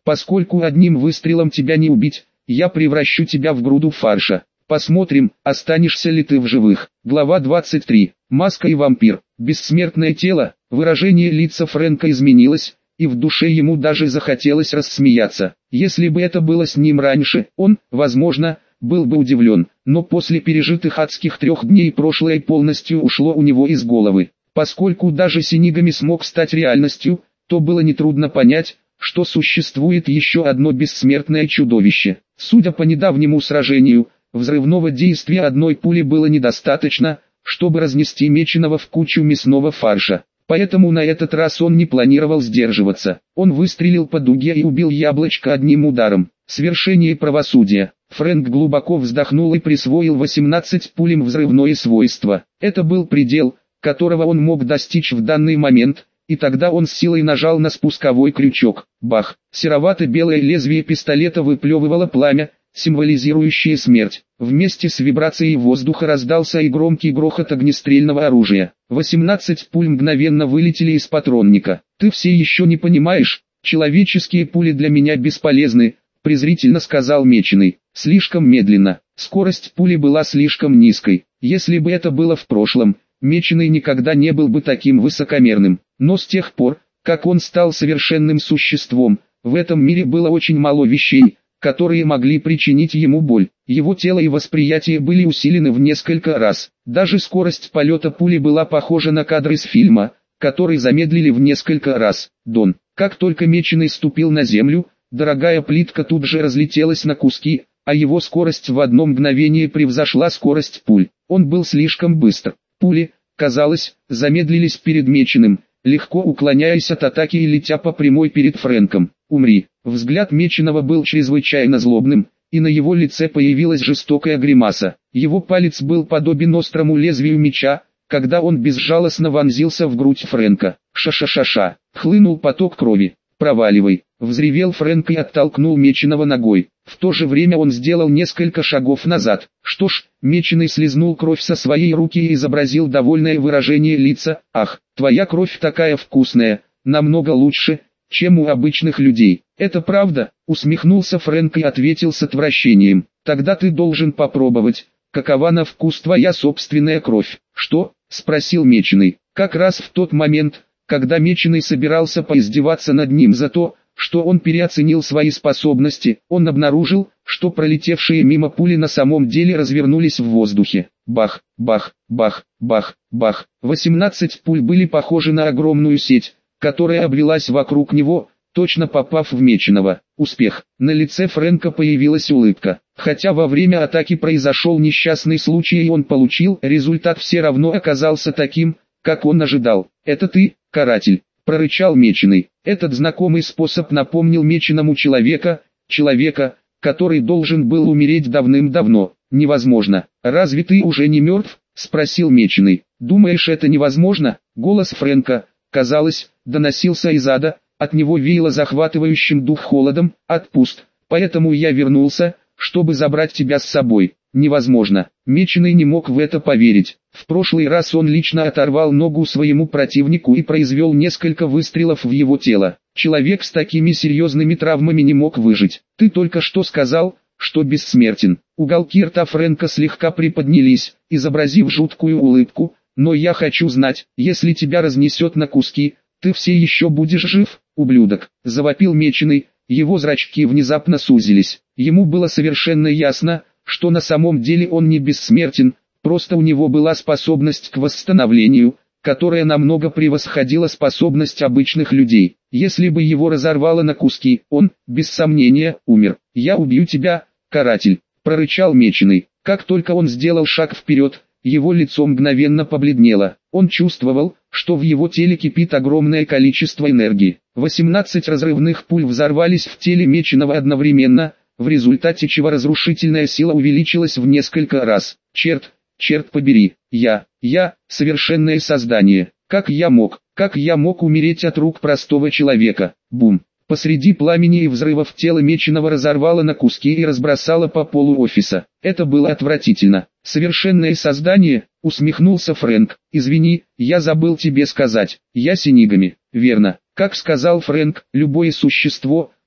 Поскольку одним выстрелом тебя не убить, я превращу тебя в груду фарша. Посмотрим, останешься ли ты в живых. Глава 23. Маска и вампир. Бессмертное тело. Выражение лица Фрэнка изменилось, и в душе ему даже захотелось рассмеяться. Если бы это было с ним раньше, он, возможно, был бы удивлен, но после пережитых адских 3 дней прошлое полностью ушло у него из головы. Поскольку даже Синигами смог стать реальностью, то было нетрудно понять, что существует еще одно бессмертное чудовище. Судя по недавнему сражению, взрывного действия одной пули было недостаточно, чтобы разнести Меченого в кучу мясного фарша. Поэтому на этот раз он не планировал сдерживаться. Он выстрелил по дуге и убил яблочко одним ударом. Свершение правосудия. Фрэнк глубоко вздохнул и присвоил 18 пулям взрывное свойство. Это был предел, которого он мог достичь в данный момент, и тогда он с силой нажал на спусковой крючок. Бах! Серовато-белое лезвие пистолета выплевывало пламя, символизирующее смерть. Вместе с вибрацией воздуха раздался и громкий грохот огнестрельного оружия. 18 пуль мгновенно вылетели из патронника. «Ты все еще не понимаешь, человеческие пули для меня бесполезны», презрительно сказал Меченый. Слишком медленно. Скорость пули была слишком низкой. Если бы это было в прошлом, Меченый никогда не был бы таким высокомерным. Но с тех пор, как он стал совершенным существом, в этом мире было очень мало вещей, которые могли причинить ему боль. Его тело и восприятие были усилены в несколько раз. Даже скорость полета пули была похожа на кадры из фильма, который замедлили в несколько раз. Дон. Как только Меченый ступил на землю, дорогая плитка тут же разлетелась на куски, а его скорость в одно мгновение превзошла скорость пуль. Он был слишком быстр. Пули, казалось, замедлились перед Меченым, легко уклоняясь от атаки и летя по прямой перед Фрэнком. «Умри!» Взгляд Меченого был чрезвычайно злобным, и на его лице появилась жестокая гримаса. Его палец был подобен острому лезвию меча, когда он безжалостно вонзился в грудь Фрэнка. «Ша-ша-ша-ша!» Хлынул поток крови. «Проваливай!» Взревел Фрэнк и оттолкнул Меченого ногой. В то же время он сделал несколько шагов назад. «Что ж», Меченый слизнул кровь со своей руки и изобразил довольное выражение лица. «Ах, твоя кровь такая вкусная, намного лучше, чем у обычных людей». «Это правда?» — усмехнулся Фрэнк и ответил с отвращением. «Тогда ты должен попробовать, какова на вкус твоя собственная кровь». «Что?» — спросил Меченый. Как раз в тот момент, когда Меченый собирался поиздеваться над ним за то, что он переоценил свои способности, он обнаружил, что пролетевшие мимо пули на самом деле развернулись в воздухе. Бах, бах, бах, бах, бах. 18 пуль были похожи на огромную сеть, которая обвелась вокруг него, точно попав в Меченого. Успех. На лице Фрэнка появилась улыбка. Хотя во время атаки произошел несчастный случай и он получил, результат все равно оказался таким, как он ожидал. «Это ты, каратель?» — прорычал Меченый. Этот знакомый способ напомнил Меченому человека, который должен был умереть давным-давно. «Невозможно. Разве ты уже не мертв?» — спросил Меченый. «Думаешь, это невозможно?» Голос Фрэнка, казалось, доносился из ада, от него веяло захватывающим дух холодом. «Отпуск. Поэтому я вернулся, чтобы забрать тебя с собой». «Невозможно». Меченый не мог в это поверить. В прошлый раз он лично оторвал ногу своему противнику и произвел несколько выстрелов в его тело. Человек с такими серьезными травмами не мог выжить. «Ты только что сказал, что бессмертен». Уголки рта Фрэнка слегка приподнялись, изобразив жуткую улыбку. «Но я хочу знать, если тебя разнесет на куски, ты все еще будешь жив, ублюдок?» — завопил Меченый. Его зрачки внезапно сузились. Ему было совершенно ясно, что на самом деле он не бессмертен, просто у него была способность к восстановлению, которая намного превосходила способность обычных людей. Если бы его разорвало на куски, он, без сомнения, умер. «Я убью тебя, каратель», — прорычал Меченый. Как только он сделал шаг вперед, его лицо мгновенно побледнело. Он чувствовал, что в его теле кипит огромное количество энергии. 18 разрывных пуль взорвались в теле Меченого одновременно, в результате чего разрушительная сила увеличилась в несколько раз. Черт побери, я, совершенное создание, как я мог умереть от рук простого человека? Бум! Посреди пламени и взрывов тело Меченого разорвало на куски и разбросало по полу офиса. Это было отвратительно. «Совершенное создание», — усмехнулся Фрэнк. «Извини, я забыл тебе сказать, я Синигами». «Верно. Как сказал Фрэнк, любое существо,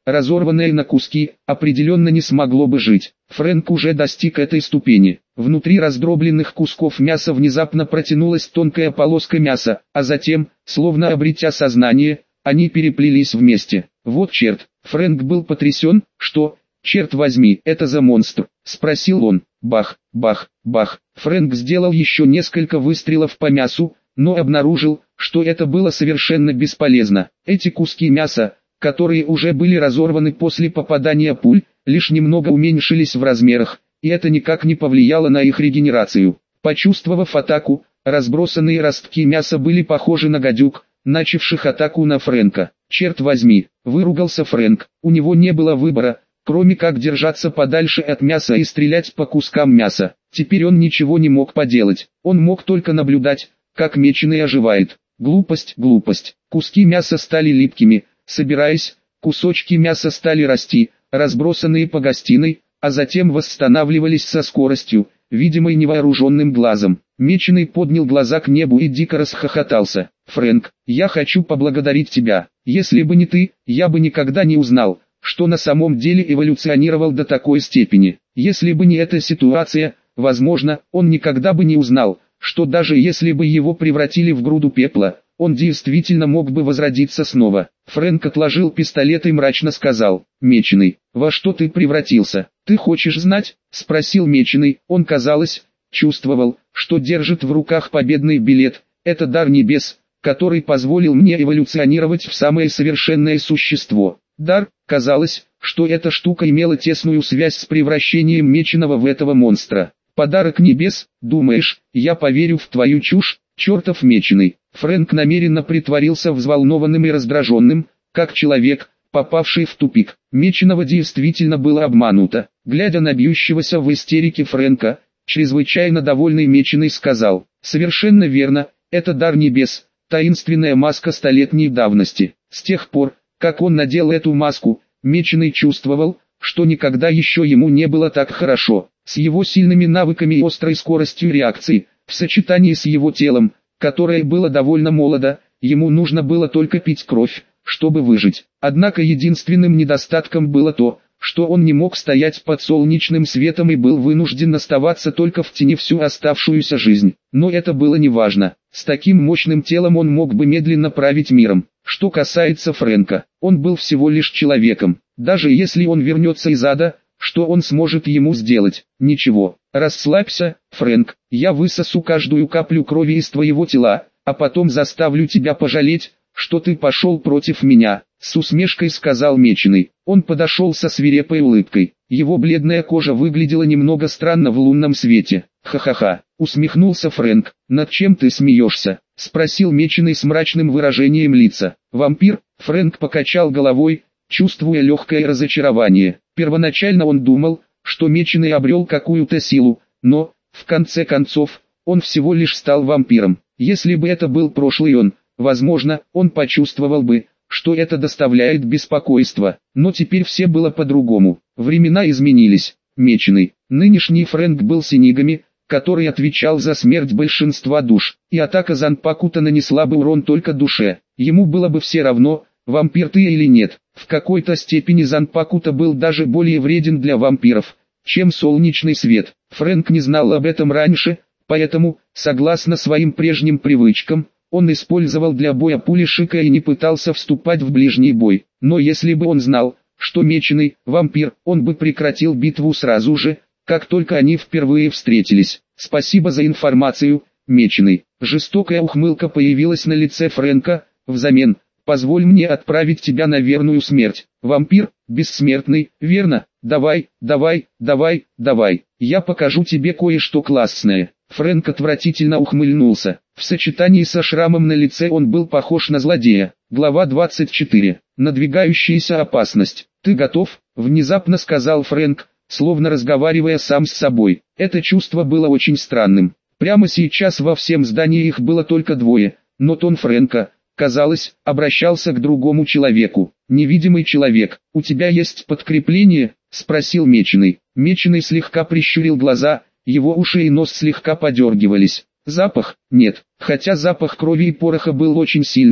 разорванное на куски, определенно не смогло бы жить. Фрэнк уже достиг этой ступени. Внутри раздробленных кусков мяса внезапно протянулась тонкая полоска мяса, а затем, словно обретя сознание, они переплелись вместе. Вот черт, Фрэнк был потрясен, что, черт возьми, это за монстр, спросил он. Бах, бах, бах. Фрэнк сделал еще несколько выстрелов по мясу, но обнаружил, что это было совершенно бесполезно. Эти куски мяса, которые уже были разорваны после попадания пуль, лишь немного уменьшились в размерах, и это никак не повлияло на их регенерацию. Почувствовав атаку, разбросанные ростки мяса были похожи на гадюк, начавших атаку на Фрэнка. «Черт возьми!» – выругался Фрэнк. У него не было выбора, кроме как держаться подальше от мяса и стрелять по кускам мяса. Теперь он ничего не мог поделать. Он мог только наблюдать, как меченый оживает. Глупость, глупость. Куски мяса стали липкими, собираясь, кусочки мяса стали расти, разбросанные по гостиной, а затем восстанавливались со скоростью, видимой невооруженным глазом. Меченый поднял глаза к небу и дико расхохотался. «Фрэнк, я хочу поблагодарить тебя. Если бы не ты, я бы никогда не узнал, что на самом деле эволюционировал до такой степени. Если бы не эта ситуация, возможно, он никогда бы не узнал, что даже если бы его превратили в груду пепла, он действительно мог бы возродиться снова». Фрэнк отложил пистолет и мрачно сказал: «Меченый, во что ты превратился? Ты хочешь знать?» – спросил Меченый. Он, казалось, чувствовал, что держит в руках победный билет. «Это дар небес, который позволил мне эволюционировать в самое совершенное существо». Дар, казалось, что эта штука имела тесную связь с превращением Меченого в этого монстра. «Подарок небес, думаешь, я поверю в твою чушь, чертов Меченый?» Фрэнк намеренно притворился взволнованным и раздраженным, как человек, попавший в тупик. Меченого действительно было обмануто. Глядя на бьющегося в истерике Фрэнка, чрезвычайно довольный Меченый сказал: «Совершенно верно, это дар небес, таинственная маска столетней давности». С тех пор, как он надел эту маску, Меченый чувствовал, что никогда еще ему не было так хорошо. С его сильными навыками и острой скоростью реакции, в сочетании с его телом, которое было довольно молодо, ему нужно было только пить кровь, чтобы выжить. Однако единственным недостатком было то, что он не мог стоять под солнечным светом и был вынужден оставаться только в тени всю оставшуюся жизнь. Но это было неважно. С таким мощным телом он мог бы медленно править миром. Что касается Фрэнка, он был всего лишь человеком. Даже если он вернется из ада, что он сможет ему сделать? Ничего. Расслабься, Фрэнк, я высосу каждую каплю крови из твоего тела, а потом заставлю тебя пожалеть, что ты пошел против меня, с усмешкой сказал Меченый. Он подошел со свирепой улыбкой. Его бледная кожа выглядела немного странно в лунном свете. «Ха-ха-ха», усмехнулся Фрэнк. «Над чем ты смеешься?» спросил Меченый с мрачным выражением лица. «Вампир?» Фрэнк покачал головой, чувствуя легкое разочарование. Первоначально он думал, что Меченый обрел какую-то силу, но, в конце концов, он всего лишь стал вампиром. Если бы это был прошлый он, возможно, он почувствовал бы, что это доставляет беспокойство. Но теперь все было по-другому. Времена изменились. Меченый, нынешний Фрэнк был синигами, который отвечал за смерть большинства душ, и атака Занпакута нанесла бы урон только душе. Ему было бы все равно, вампир ты или нет. В какой-то степени Занпакута был даже более вреден для вампиров, чем солнечный свет. Фрэнк не знал об этом раньше, поэтому, согласно своим прежним привычкам, он использовал для боя пули Шика и не пытался вступать в ближний бой. Но если бы он знал, что Меченый – вампир, он бы прекратил битву сразу же, как только они впервые встретились. «Спасибо за информацию, Меченый». Жестокая ухмылка появилась на лице Фрэнка. «Взамен, позволь мне отправить тебя на верную смерть. Вампир, бессмертный, верно? Давай, давай, давай, давай. Я покажу тебе кое-что классное». Фрэнк отвратительно ухмыльнулся. В сочетании со шрамом на лице он был похож на злодея. Глава 24. Надвигающаяся опасность. «Ты готов?» – внезапно сказал Фрэнк, словно разговаривая сам с собой. Это чувство было очень странным. Прямо сейчас во всем здании их было только двое, но тон Фрэнка, казалось, обращался к другому человеку. «Невидимый человек, у тебя есть подкрепление?» – спросил Меченый. Меченый слегка прищурил глаза, его уши и нос слегка подергивались. «Запах? Нет. Хотя запах крови и пороха был очень сильным,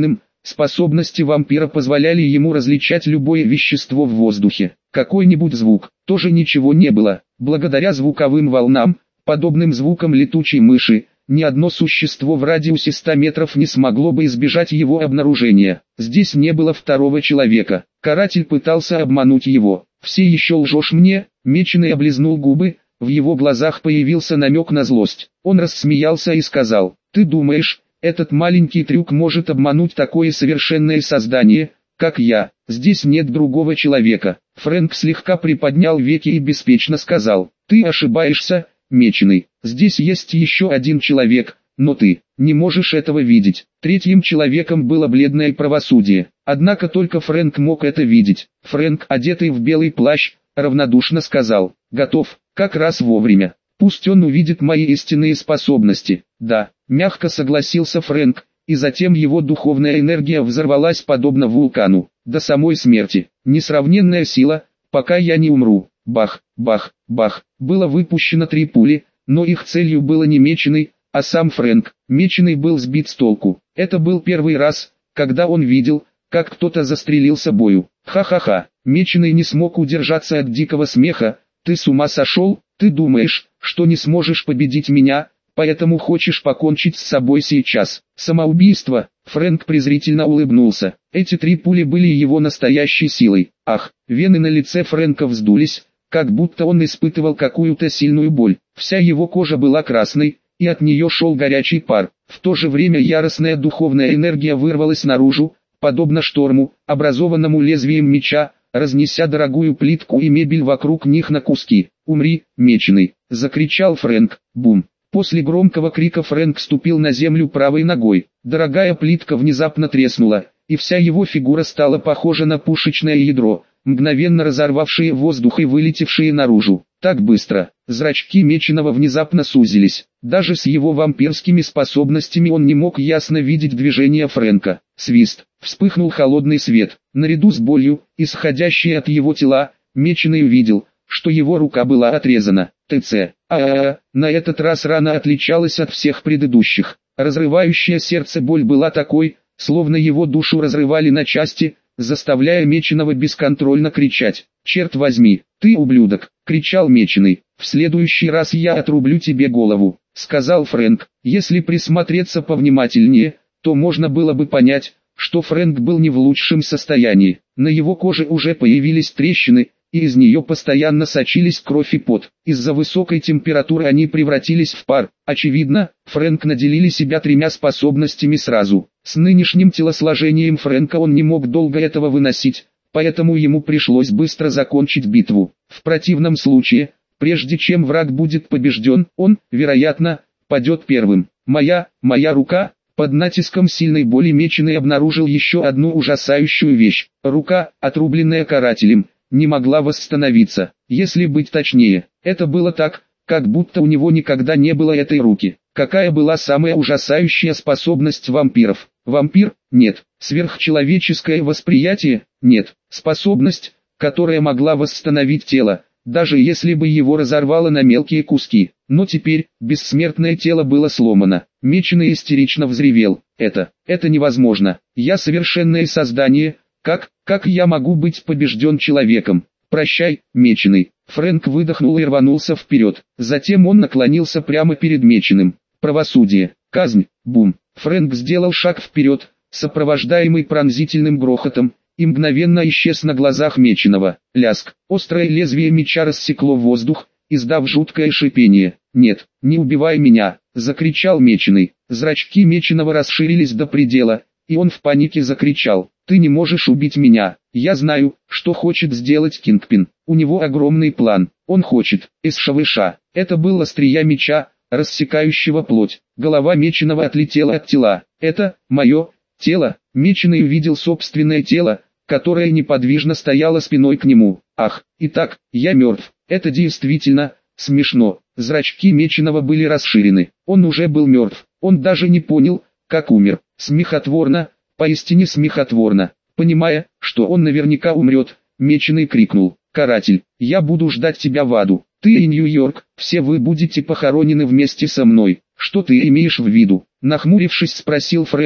Способности вампира позволяли ему различать любое вещество в воздухе. Какой-нибудь звук, тоже ничего не было. Благодаря звуковым волнам, подобным звукам летучей мыши, ни одно существо в радиусе 100 метров не смогло бы избежать его обнаружения. Здесь не было второго человека. Каратель пытался обмануть его. «Все еще лжешь мне?» Меченый облизнул губы, в его глазах появился намек на злость. Он рассмеялся и сказал: «Ты думаешь, этот маленький трюк может обмануть такое совершенное создание, как я? Здесь нет другого человека». Фрэнк слегка приподнял веки и беспечно сказал: «Ты ошибаешься, Меченый. Здесь есть еще один человек, но ты не можешь этого видеть». Третьим человеком было бледное правосудие. Однако только Фрэнк мог это видеть. Фрэнк, одетый в белый плащ, равнодушно сказал: «Готов, как раз вовремя. Пусть он увидит мои истинные способности». «Да», мягко согласился Фрэнк, и затем его духовная энергия взорвалась подобно вулкану, до самой смерти. «Несравненная сила, пока я не умру». Бах, бах, бах. Было выпущено 3 пули, но их целью было не Меченый, а сам Фрэнк. Меченый был сбит с толку. Это был первый раз, когда он видел, как кто-то застрелился бою. Ха-ха-ха. Меченый не смог удержаться от дикого смеха. «Ты с ума сошел? Ты думаешь, что не сможешь победить меня, поэтому хочешь покончить с собой сейчас?» «Самоубийство!» Фрэнк презрительно улыбнулся. Эти 3 пули были его настоящей силой. Ах, вены на лице Фрэнка вздулись, как будто он испытывал какую-то сильную боль. Вся его кожа была красной, и от нее шел горячий пар. В то же время яростная духовная энергия вырвалась наружу, подобно шторму, образованному лезвием меча, разнеся дорогую плитку и мебель вокруг них на куски. «Умри, Меченый!» — закричал Фрэнк. Бум! После громкого крика Фрэнк ступил на землю правой ногой. Дорогая плитка внезапно треснула, и вся его фигура стала похожа на пушечное ядро, мгновенно разорвавшее воздух и вылетевшее наружу. Так быстро. Зрачки Меченого внезапно сузились. Даже с его вампирскими способностями он не мог ясно видеть движения Фрэнка. Свист. Вспыхнул холодный свет. Наряду с болью, исходящей от его тела, Меченый увидел, что его рука была отрезана. ТЦ. На этот раз рана отличалась от всех предыдущих. Разрывающая сердце боль была такой, словно его душу разрывали на части, заставляя Меченого бесконтрольно кричать. «Черт возьми, ты ублюдок!» — кричал Меченый. «В следующий раз я отрублю тебе голову», — сказал Фрэнк. Если присмотреться повнимательнее, то можно было бы понять, что Фрэнк был не в лучшем состоянии. На его коже уже появились трещины, и из нее постоянно сочились кровь и пот. Из-за высокой температуры они превратились в пар. Очевидно, Фрэнк наделили себя 3 способностями сразу. С нынешним телосложением Фрэнка он не мог долго этого выносить, поэтому ему пришлось быстро закончить битву. В противном случае, прежде чем враг будет побежден, он, вероятно, падет первым. Моя рука. Под натиском сильной боли Меченый обнаружил еще одну ужасающую вещь. Рука, отрубленная карателем, не могла восстановиться. Если быть точнее, это было так, как будто у него никогда не было этой руки. Какая была самая ужасающая способность вампиров? Вампир? Нет. Сверхчеловеческое восприятие? Нет. Способность, которая могла восстановить тело, даже если бы его разорвало на мелкие куски. Но теперь, бессмертное тело было сломано. Меченый истерично взревел. Это невозможно. Я совершенное создание. Как я могу быть побежден человеком? Прощай, Меченый. Фрэнк выдохнул и рванулся вперед. Затем он наклонился прямо перед Меченым. Правосудие. Казнь. Бум. Фрэнк сделал шаг вперед, сопровождаемый пронзительным грохотом, и мгновенно исчез на глазах Меченого. Ляск. Острое лезвие меча рассекло воздух, издав жуткое шипение. «Нет, не убивай меня!» — закричал Меченый. Зрачки Меченого расширились до предела, и он в панике закричал: «Ты не можешь убить меня! Я знаю, что хочет сделать Кингпин. У него огромный план. Он хочет СШВШ». Это был острия меча, рассекающего плоть. Голова Меченого отлетела от тела. «Это мое тело!» Меченый увидел собственное тело, которое неподвижно стояло спиной к нему. «Ах, итак, я мертв. Это действительно смешно». Зрачки Меченого были расширены. Он уже был мертв. Он даже не понял, как умер. Смехотворно, поистине смехотворно. Понимая, что он наверняка умрет, Меченый крикнул: «Каратель, я буду ждать тебя в аду. Ты и Нью-Йорк, все вы будете похоронены вместе со мной». «Что ты имеешь в виду?» — нахмурившись, спросил Фрэнк,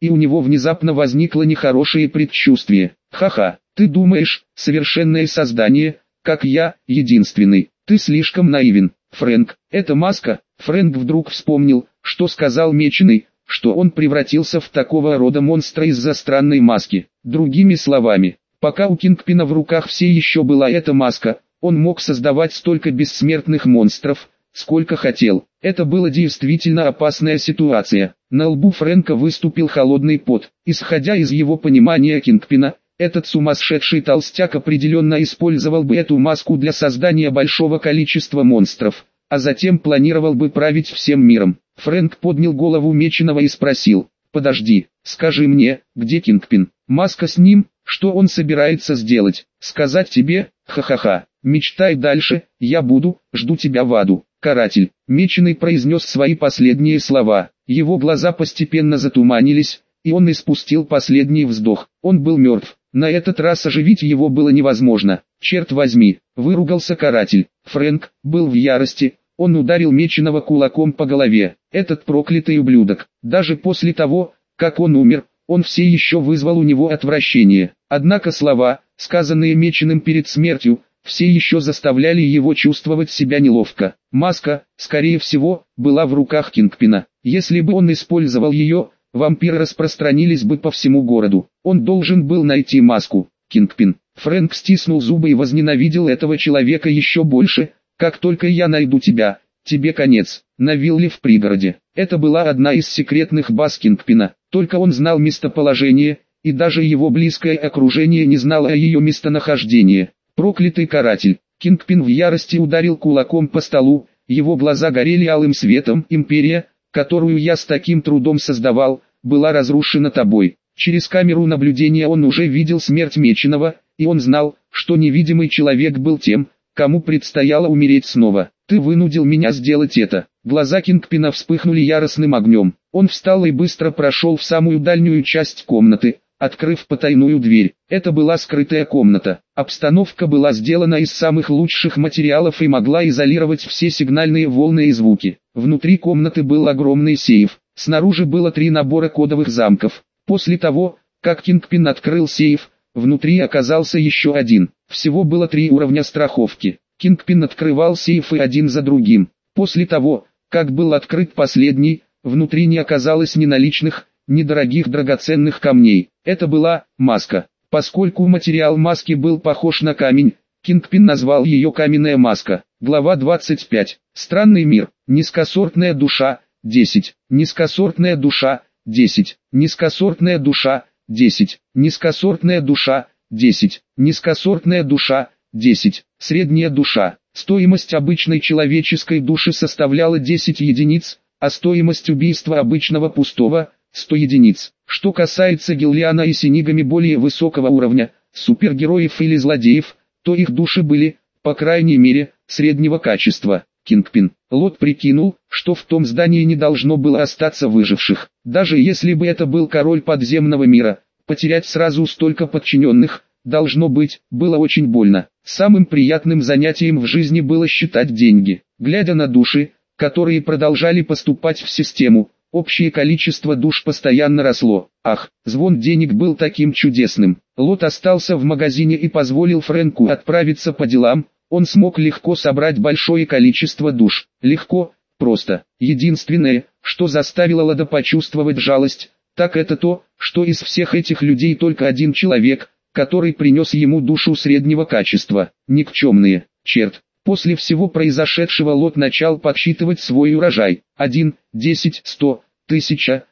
и у него внезапно возникло нехорошее предчувствие. «Ха-ха, ты думаешь, совершенное создание, как я, единственный, ты слишком наивен, Фрэнк, это маска». Фрэнк вдруг вспомнил, что сказал Меченый, что он превратился в такого рода монстра из-за странной маски. Другими словами, пока у Кингпина в руках все еще была эта маска, он мог создавать столько бессмертных монстров, сколько хотел. Это была действительно опасная ситуация. На лбу Фрэнка выступил холодный пот. Исходя из его понимания Кингпина, этот сумасшедший толстяк определенно использовал бы эту маску для создания большого количества монстров, а затем планировал бы править всем миром. Фрэнк поднял голову Меченого и спросил: «Подожди, скажи мне, где Кингпин? Маска с ним, что он собирается сделать? Сказать тебе? Ха-ха-ха, мечтай дальше, я жду тебя в аду». «Каратель», Меченый произнес свои последние слова, его глаза постепенно затуманились, и он испустил последний вздох. Он был мертв, на этот раз оживить его было невозможно. «Черт возьми», выругался Каратель. Фрэнк был в ярости, он ударил Меченого кулаком по голове. Этот проклятый ублюдок, даже после того, как он умер, он все еще вызвал у него отвращение. Однако слова, сказанные Меченым перед смертью, все еще заставляли его чувствовать себя неловко. Маска, скорее всего, была в руках Кингпина. Если бы он использовал ее, вампиры распространились бы по всему городу. Он должен был найти маску. Кингпин. Фрэнк стиснул зубы и возненавидел этого человека еще больше. «Как только я найду тебя, тебе конец». На вилле в пригороде. Это была одна из секретных баз Кингпина. Только он знал местоположение, и даже его близкое окружение не знало о ее местонахождении. Проклятый Каратель. Кингпин в ярости ударил кулаком по столу, его глаза горели алым светом. «Империя, которую я с таким трудом создавал, была разрушена тобой». Через камеру наблюдения он уже видел смерть Меченого, и он знал, что невидимый человек был тем, кому предстояло умереть снова. «Ты вынудил меня сделать это». Глаза Кингпина вспыхнули яростным огнем. Он встал и быстро прошел в самую дальнюю часть комнаты, открыв потайную дверь. Это была скрытая комната. Обстановка была сделана из самых лучших материалов и могла изолировать все сигнальные волны и звуки. Внутри комнаты был огромный сейф. Снаружи было 3 набора кодовых замков. После того, как Кингпин открыл сейф, внутри оказался еще один. Всего было 3 уровня страховки. Кингпин открывал сейфы один за другим. После того, как был открыт последний, внутри не оказалось ни наличных, ни дорогих драгоценных камней. Это была маска. Поскольку материал маски был похож на камень, Кингпин назвал ее «Каменная маска». Глава 25. Странный мир. Низкосортная душа. 10. Низкосортная душа. 10. Низкосортная душа. 10. Низкосортная душа. 10. Низкосортная душа. 10. Средняя душа. Стоимость обычной человеческой души составляла 10 единиц, а стоимость убийства обычного пустого – 100 единиц. Что касается Гиллиана и Синигами более высокого уровня, супергероев или злодеев, то их души были, по крайней мере, среднего качества. Кингпин. Лот прикинул, что в том здании не должно было остаться выживших. Даже если бы это был король подземного мира, потерять сразу столько подчиненных, должно быть, было очень больно. Самым приятным занятием в жизни было считать деньги. Глядя на души, которые продолжали поступать в систему, общее количество душ постоянно росло. Ах, звон денег был таким чудесным. Лот остался в магазине и позволил Фрэнку отправиться по делам. Он смог легко собрать большое количество душ. Легко, просто. Единственное, что заставило Лода почувствовать жалость, так это то, что из всех этих людей только один человек, который принес ему душу среднего качества. Никчемные. Черт. После всего произошедшего Лот начал подсчитывать свой урожай. 1, 10, 100, 1000,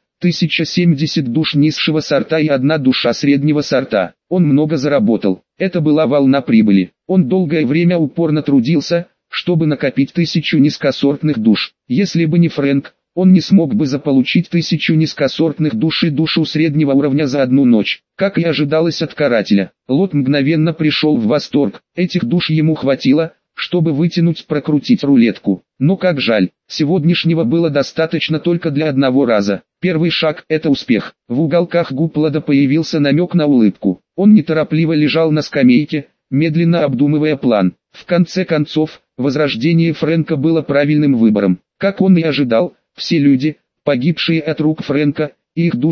1070 душ низшего сорта и 1 душа среднего сорта. Он много заработал. Это была волна прибыли. Он долгое время упорно трудился, чтобы накопить 1000 низкосортных душ. Если бы не Фрэнк, он не смог бы заполучить 1000 низкосортных душ и душу среднего уровня за одну ночь. Как и ожидалось от Карателя, Лот мгновенно пришел в восторг. Этих душ ему хватило, чтобы прокрутить рулетку. Но как жаль, сегодняшнего было достаточно только для одного раза. Первый шаг – это успех. В уголках губ Лода появился намек на улыбку. Он неторопливо лежал на скамейке, медленно обдумывая план. В конце концов, возрождение Фрэнка было правильным выбором. Как он и ожидал, все люди, погибшие от рук Фрэнка, и их души,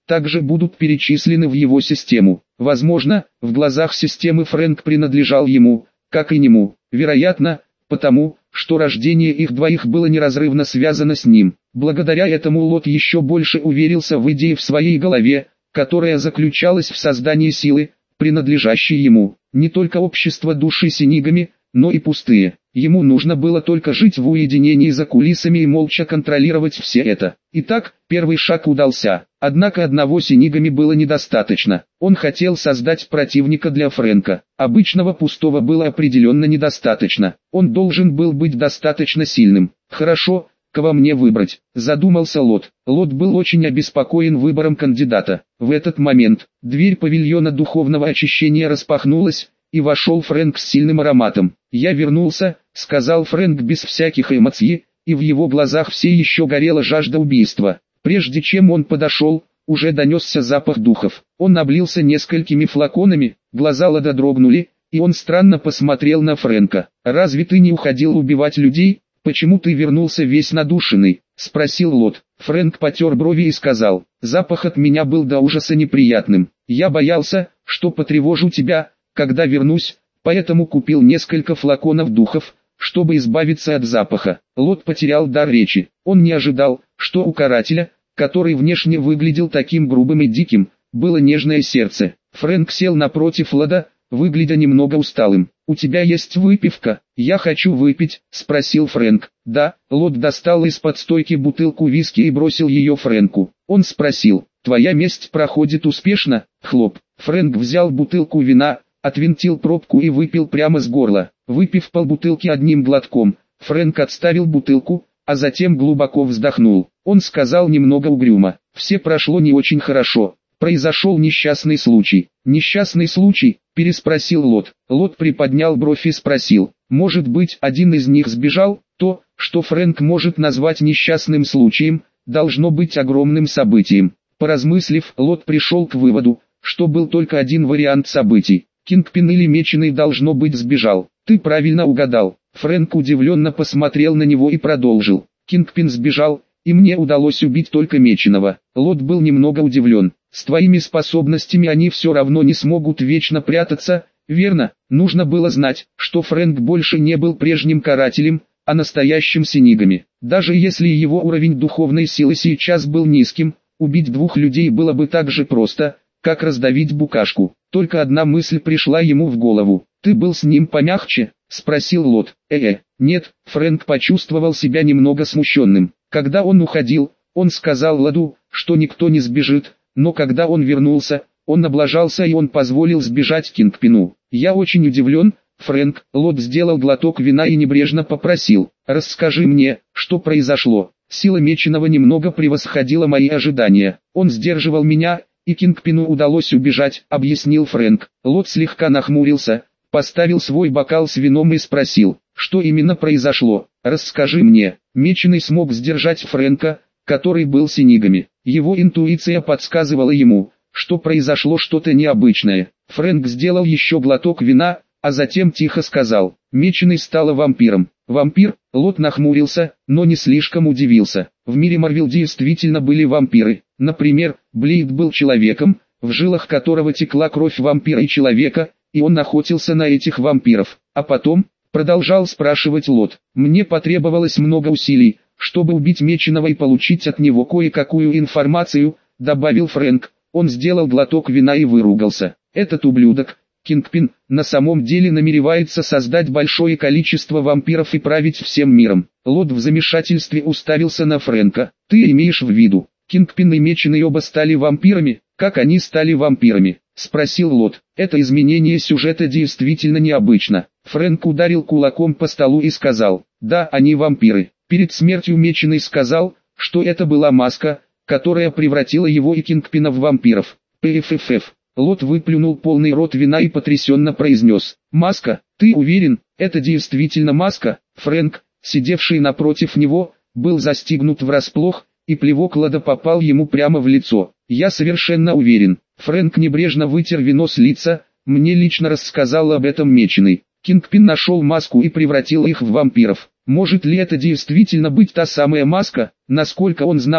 также будут перечислены в его систему. Возможно, в глазах системы Фрэнк принадлежал ему, как и нему. Вероятно, потому, что рождение их двоих было неразрывно связано с ним. Благодаря этому Лот еще больше уверился в идее в своей голове, которая заключалась в создании силы, принадлежащей ему. Не только общество души синигами, но и пустые. Ему нужно было только жить в уединении за кулисами и молча контролировать все это. Итак, первый шаг удался. Однако одного синигами было недостаточно. Он хотел создать противника для Фрэнка. Обычного пустого было определенно недостаточно. Он должен был быть достаточно сильным. Хорошо, кого мне выбрать? Задумался Лот. Лот был очень обеспокоен выбором кандидата. В этот момент дверь павильона духовного очищения распахнулась, и вошел Фрэнк с сильным ароматом. «Я вернулся», — сказал Фрэнк без всяких эмоций, и в его глазах все еще горела жажда убийства. Прежде чем он подошел, уже донесся запах духов. Он облился несколькими флаконами, глаза Лода дрогнули, и он странно посмотрел на Фрэнка. «Разве ты не уходил убивать людей? Почему ты вернулся весь надушенный?» — спросил Лот. Фрэнк потер брови и сказал: «Запах от меня был до ужаса неприятным. Я боялся, что потревожу тебя, когда вернусь, поэтому купил несколько флаконов духов, чтобы избавиться от запаха». Лот потерял дар речи. Он не ожидал, что у карателя, который внешне выглядел таким грубым и диким, было нежное сердце. Фрэнк сел напротив Лода, выглядя немного усталым. «У тебя есть выпивка?» «Я хочу выпить», — спросил Фрэнк. «Да». Лот достал из-под стойки бутылку виски и бросил ее Фрэнку. Он спросил: «Твоя месть проходит успешно?» Хлоп. Фрэнк взял бутылку вина, отвинтил пробку и выпил прямо с горла. Выпив полбутылки одним глотком, Фрэнк отставил бутылку, а затем глубоко вздохнул. Он сказал немного угрюмо: «Все прошло не очень хорошо. Произошел несчастный случай». «Несчастный случай?» — переспросил Лот. Лот приподнял бровь и спросил: «Может быть, один из них сбежал?» То, что Фрэнк может назвать несчастным случаем, должно быть огромным событием. Поразмыслив, Лот пришел к выводу, что был только один вариант событий. Кингпин или Меченый должно быть сбежал. «Ты правильно угадал». Фрэнк удивленно посмотрел на него и продолжил: «Кингпин сбежал, и мне удалось убить только Меченого». Лот был немного удивлен. «С твоими способностями они все равно не смогут вечно прятаться, верно?» Нужно было знать, что Фрэнк больше не был прежним карателем, а настоящим синигами. Даже если его уровень духовной силы сейчас был низким, убить двух людей было бы так же просто, как раздавить букашку. Только одна мысль пришла ему в голову. «Ты был с ним помягче?» — спросил Лот. Нет». Фрэнк почувствовал себя немного смущенным. Когда он уходил, он сказал Лоду, что никто не сбежит, но когда он вернулся, он облажался и он позволил сбежать Кингпину. «Я очень удивлен, Фрэнк». Лот сделал глоток вина и небрежно попросил: «Расскажи мне, что произошло». Сила Меченого немного превосходила мои ожидания. Он сдерживал меня, и Кингпину удалось убежать, объяснил Фрэнк. Лот слегка нахмурился, поставил свой бокал с вином и спросил: «Что именно произошло? Расскажи мне». Меченый смог сдержать Фрэнка, который был синигами. Его интуиция подсказывала ему, что произошло что-то необычное. Фрэнк сделал еще глоток вина, а затем тихо сказал: «Меченый стал вампиром». «Вампир?» Лот нахмурился, но не слишком удивился. В мире Марвел действительно были вампиры. Например, Блейд был человеком, в жилах которого текла кровь вампира и человека, и он охотился на этих вампиров. А потом, продолжал спрашивать Лот, мне потребовалось много усилий, чтобы убить Меченого и получить от него кое-какую информацию, добавил Фрэнк. Он сделал глоток вина и выругался. Этот ублюдок, Кингпин, на самом деле намеревается создать большое количество вампиров и править всем миром. Лот в замешательстве уставился на Фрэнка. Ты имеешь в виду, Кингпин и Меченый оба стали вампирами? Как они стали вампирами? Спросил Лот. Это изменение сюжета действительно необычно. Фрэнк ударил кулаком по столу и сказал: да, они вампиры. Перед смертью Меченый сказал, что это была маска, которая превратила его и Кингпина в вампиров. Пффф. Лот выплюнул полный рот вина и потрясенно произнес: «Маска? Ты уверен, это действительно маска?» Фрэнк, сидевший напротив него, был застигнут врасплох, и плевок Лода попал ему прямо в лицо. «Я совершенно уверен». Фрэнк небрежно вытер вино с лица. «Мне лично рассказал об этом Меченый. Кингпин нашел маску и превратил их в вампиров. Может ли это действительно быть та самая маска?» Насколько он знал,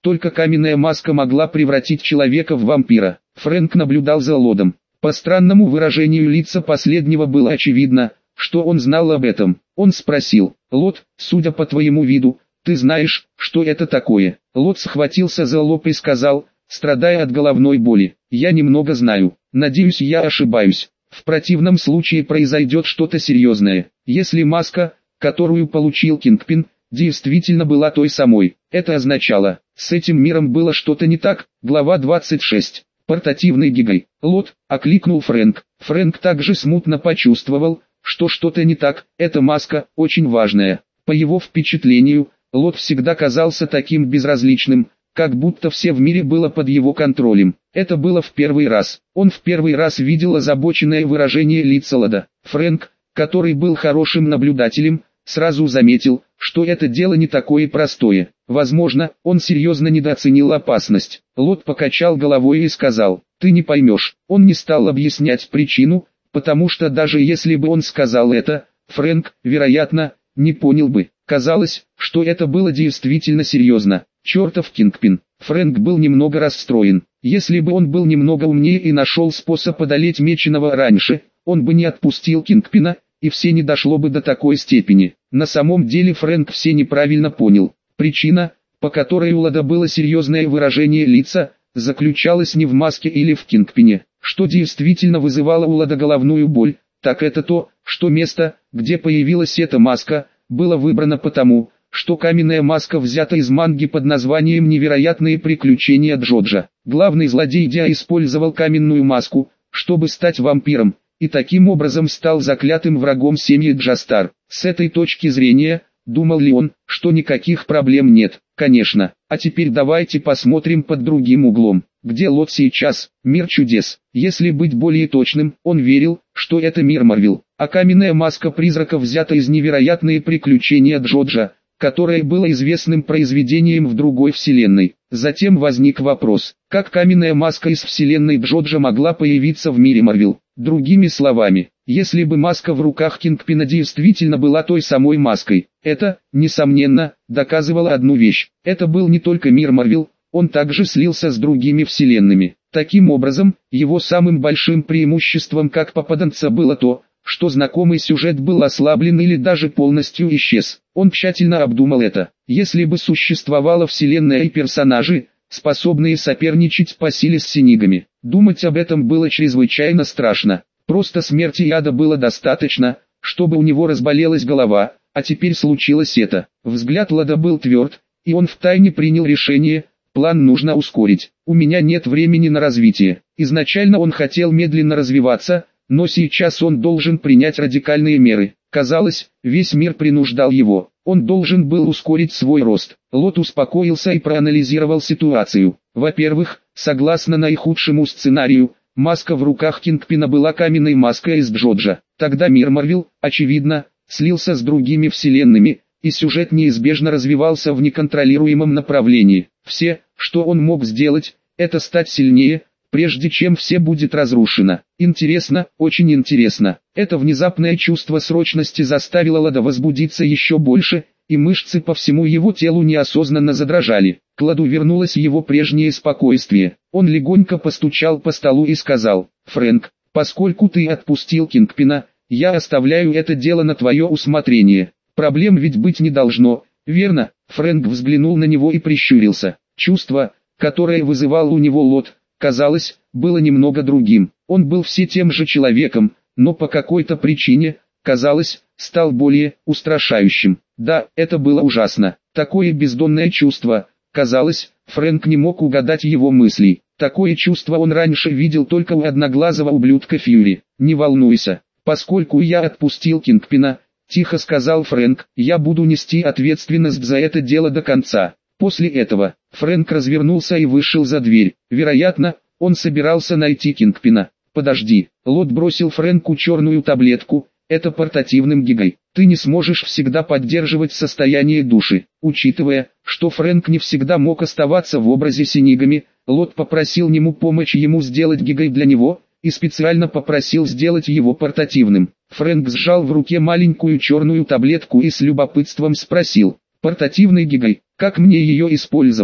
Только каменная маска могла превратить человека в вампира. Фрэнк наблюдал за Лодом. По странному выражению лица последнего было очевидно, что он знал об этом. Он спросил: «Лод, судя по твоему виду, ты знаешь, что это такое?» Лод схватился за лоб и сказал, страдая от головной боли: «Я немного знаю. Надеюсь, я ошибаюсь. В противном случае произойдет что-то серьезное. Если маска, которую получил Кингпин, действительно была той самой, это означало, с этим миром было что-то не так». Глава 26. Портативный гигай. «Лод», — окликнул Фрэнк. Фрэнк также смутно почувствовал, что что-то не так. Эта маска очень важная. По его впечатлению, Лод всегда казался таким безразличным, как будто все в мире было под его контролем. Это было в первый раз. Он в первый раз видел озабоченное выражение лица Лода. Фрэнк, который был хорошим наблюдателем, сразу заметил, что это дело не такое простое. Возможно, он серьезно недооценил опасность. Лод покачал головой и сказал: «Ты не поймешь». Он не стал объяснять причину, потому что даже если бы он сказал это, Фрэнк, вероятно, не понял бы. Казалось, что это было действительно серьезно. Чертов Кингпин. Фрэнк был немного расстроен. Если бы он был немного умнее и нашел способ одолеть Меченого раньше, он бы не отпустил Кингпина, и все не дошло бы до такой степени. На самом деле Фрэнк все неправильно понял. Причина, по которой у Лода было серьезное выражение лица, заключалась не в маске или в Кингпине. Что действительно вызывало у Лода головную боль, так это то, что место, где появилась эта маска, было выбрано потому, что каменная маска взята из манги под названием «Невероятные приключения Джоджо». Главный злодей Диа использовал каменную маску, чтобы стать вампиром, и таким образом стал заклятым врагом семьи Джастар. С этой точки зрения, думал ли он, что никаких проблем нет? Конечно. А теперь давайте посмотрим под другим углом. Где Лод сейчас? Мир чудес. Если быть более точным, он верил, что это мир Марвел, а каменная маска призрака взята из «Невероятные приключения Джоджо», которое было известным произведением в другой вселенной. Затем возник вопрос, как каменная маска из вселенной Джоджо могла появиться в мире Марвел? Другими словами, если бы маска в руках Кингпина действительно была той самой маской, это, несомненно, доказывало одну вещь. Это был не только мир Марвел, он также слился с другими вселенными. Таким образом, его самым большим преимуществом как попаданца было то, что знакомый сюжет был ослаблен или даже полностью исчез. Он тщательно обдумал это. Если бы существовала вселенная и персонажи, способные соперничать по силе с Синигами, думать об этом было чрезвычайно страшно. Просто смерти Яда было достаточно, чтобы у него разболелась голова, а теперь случилось это. Взгляд Лода был тверд, и он втайне принял решение: план нужно ускорить. У меня нет времени на развитие. Изначально он хотел медленно развиваться, но сейчас он должен принять радикальные меры. Казалось, весь мир принуждал его. Он должен был ускорить свой рост. Лод успокоился и проанализировал ситуацию. Во-первых, согласно наихудшему сценарию, маска в руках Кингпина была каменной маской из Джоджо. Тогда мир Марвел, очевидно, слился с другими вселенными, и сюжет неизбежно развивался в неконтролируемом направлении. Все, что он мог сделать, это стать сильнее, прежде чем все будет разрушено. Интересно, очень интересно. Это внезапное чувство срочности заставило Лода возбудиться еще больше, и мышцы по всему его телу неосознанно задрожали. К Лоду вернулось его прежнее спокойствие. Он легонько постучал по столу и сказал: «Фрэнк, поскольку ты отпустил Кингпина, я оставляю это дело на твое усмотрение. Проблем ведь быть не должно, верно?» Фрэнк взглянул на него и прищурился. Чувство, которое вызывал у него Лод, казалось, было немного другим. Он был все тем же человеком, но по какой-то причине, казалось, стал более устрашающим. Да, это было ужасно. Такое бездонное чувство. Казалось, Фрэнк не мог угадать его мыслей. Такое чувство он раньше видел только у одноглазого ублюдка Фьюри. «Не волнуйся, поскольку я отпустил Кингпина», — тихо сказал Фрэнк, — «я буду нести ответственность за это дело до конца». После этого, Фрэнк развернулся и вышел за дверь. Вероятно, он собирался найти Кингпина. «Подожди». Лод бросил Фрэнку черную таблетку. «Это портативным гигай. Ты не сможешь всегда поддерживать состояние души». Учитывая, что Фрэнк не всегда мог оставаться в образе Синигами, Лод попросил Нему помочь ему сделать гигай для него, и специально попросил сделать его портативным. Фрэнк сжал в руке маленькую черную таблетку и с любопытством спросил: «Портативный гигай, как мне ее использовать?»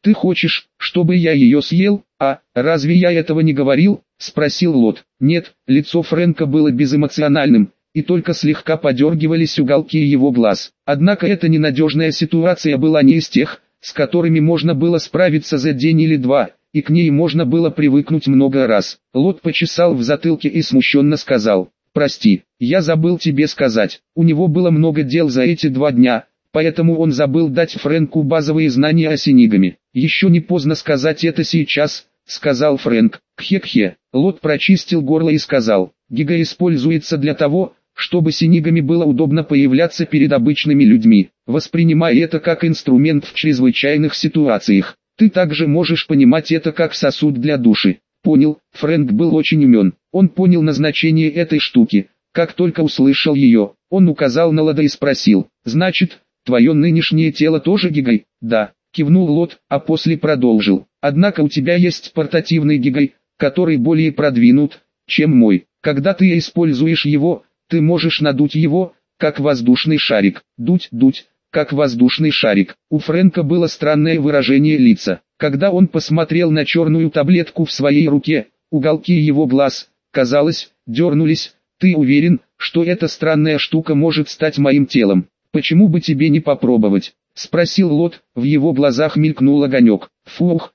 Ты хочешь, чтобы я ее съел? А, разве я этого не говорил? Спросил Лот. Нет, лицо Фрэнка было безэмоциональным, и только слегка подергивались уголки его глаз. Однако эта ненадежная ситуация была не из тех, с которыми можно было справиться за день или два, и к ней можно было привыкнуть много раз. Лот почесал в затылке и смущенно сказал: «Прости, я забыл тебе сказать, у него было много дел за эти 2 дня, поэтому он забыл дать Фрэнку базовые знания о синигами». «Еще не поздно сказать это сейчас», — сказал Фрэнк. «Кхе-кхе». Лот прочистил горло и сказал: «Гига используется для того, чтобы синигами было удобно появляться перед обычными людьми. Воспринимай это как инструмент в чрезвычайных ситуациях. Ты также можешь понимать это как сосуд для души». Понял. Фрэнк был очень умен. Он понял назначение этой штуки. Как только услышал ее, он указал на Лода и спросил: «Значит, твое нынешнее тело тоже гигай?» «Да», кивнул Лот, а после продолжил: «Однако у тебя есть портативный гигай, который более продвинут, чем мой. Когда ты используешь его, ты можешь надуть его, как воздушный шарик». «Дуть, как воздушный шарик». У Фрэнка было странное выражение лица. Когда он посмотрел на черную таблетку в своей руке, уголки его глаз, казалось, дернулись. «Ты уверен, что эта странная штука может стать моим телом? Почему бы тебе не попробовать?» — спросил Лот. В его глазах мелькнул огонек. Фух.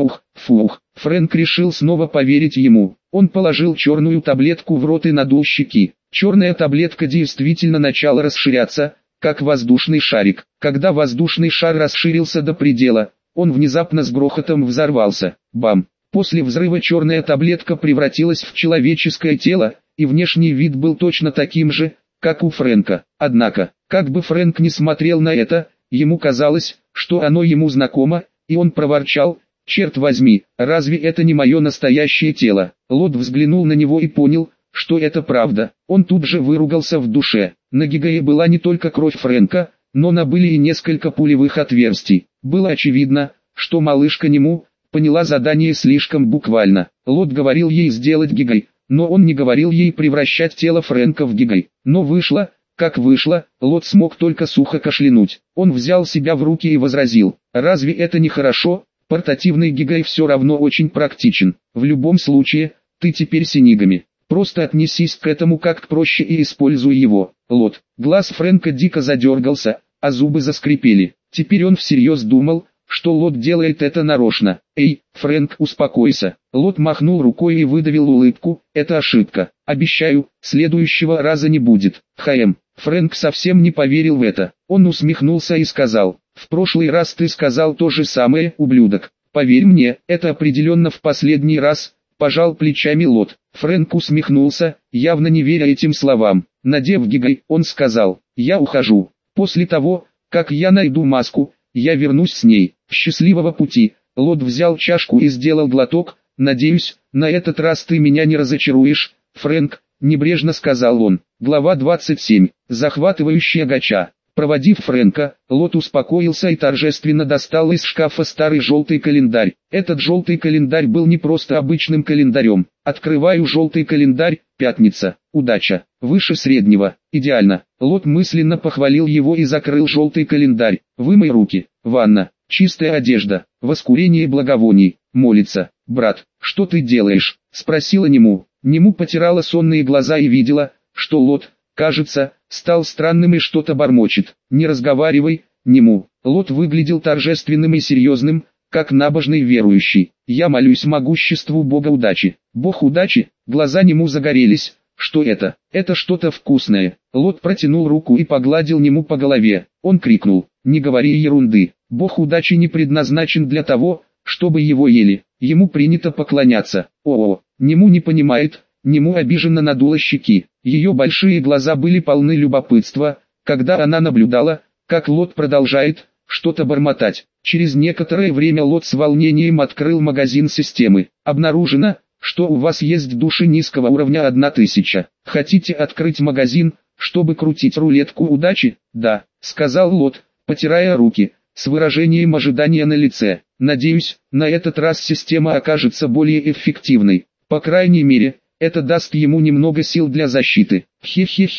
Фрэнк решил снова поверить ему. Он положил черную таблетку в рот и надул щеки. Черная таблетка действительно начала расширяться, как воздушный шарик. Когда воздушный шар расширился до предела, он внезапно с грохотом взорвался. Бам! После взрыва черная таблетка превратилась в человеческое тело, и внешний вид был точно таким же, как у Фрэнка. Однако, как бы Фрэнк ни смотрел на это, ему казалось, что оно ему знакомо, и он проворчал: «Черт возьми, разве это не мое настоящее тело?» Лот взглянул на него и понял, что это правда. Он тут же выругался в душе. На гигае была не только кровь Фрэнка, но на были и несколько пулевых отверстий. Было очевидно, что малышка Нему поняла задание слишком буквально. Лот говорил ей сделать гигай, но он не говорил ей превращать тело Фрэнка в гигай. Но вышло, как вышло. Лот смог только сухо кашлянуть. Он взял себя в руки и возразил: «Разве это не хорошо? Портативный гигай все равно очень практичен. В любом случае, ты теперь синигами. Просто отнесись к этому как проще и используй его». Лот. Глаз Фрэнка дико задергался, а зубы заскрипели. Теперь он всерьез думал, что Лот делает это нарочно. «Эй, Фрэнк, успокойся». Лот махнул рукой и выдавил улыбку: «Это ошибка. Обещаю, следующего раза не будет». Фрэнк совсем не поверил в это. Он усмехнулся и сказал: «В прошлый раз ты сказал то же самое, ублюдок. Поверь мне, это определенно в последний раз». Пожал плечами Лот. Фрэнк усмехнулся, явно не веря этим словам. Надев гигай, он сказал: «Я ухожу. После того, как я найду маску, я вернусь с ней. Счастливого пути». Лот взял чашку и сделал глоток. «Надеюсь, на этот раз ты меня не разочаруешь, Фрэнк», — небрежно сказал он. Глава 27. Захватывающая гача. Проводив Фрэнка, Лот успокоился и торжественно достал из шкафа старый желтый календарь. Этот желтый календарь был не просто обычным календарем. «Открываю желтый календарь, пятница, удача, выше среднего, идеально». Лот мысленно похвалил его и закрыл желтый календарь. «Вымой руки, ванна, чистая одежда, воскурение благовоний, молиться». «Брат, что ты делаешь?» — спросила Нему. Нему потирала сонные глаза и видела, что Лот, кажется, стал странным и что-то бормочет. «Не разговаривай, Нему». Лот выглядел торжественным и серьезным, как набожный верующий. «Я молюсь могуществу Бога удачи». «Бог удачи?» Глаза Нему загорелись. «Что это?» «Это что-то вкусное». Лот протянул руку и погладил Нему по голове. Он крикнул: «Не говори ерунды. Бог удачи не предназначен для того, чтобы его ели. Ему принято поклоняться». «О-о». Нему не понимает. Нему обиженно надула щеки. Ее большие глаза были полны любопытства, когда она наблюдала, как Лот продолжает что-то бормотать. Через некоторое время Лот с волнением открыл магазин системы. «Обнаружено, что у вас есть души низкого уровня 1000. Хотите открыть магазин, чтобы крутить рулетку удачи?» «Да», — сказал Лот, потирая руки, с выражением ожидания на лице. «Надеюсь, на этот раз система окажется более эффективной. По крайней мере, это даст ему немного сил для защиты». «Хе-хе-хе»,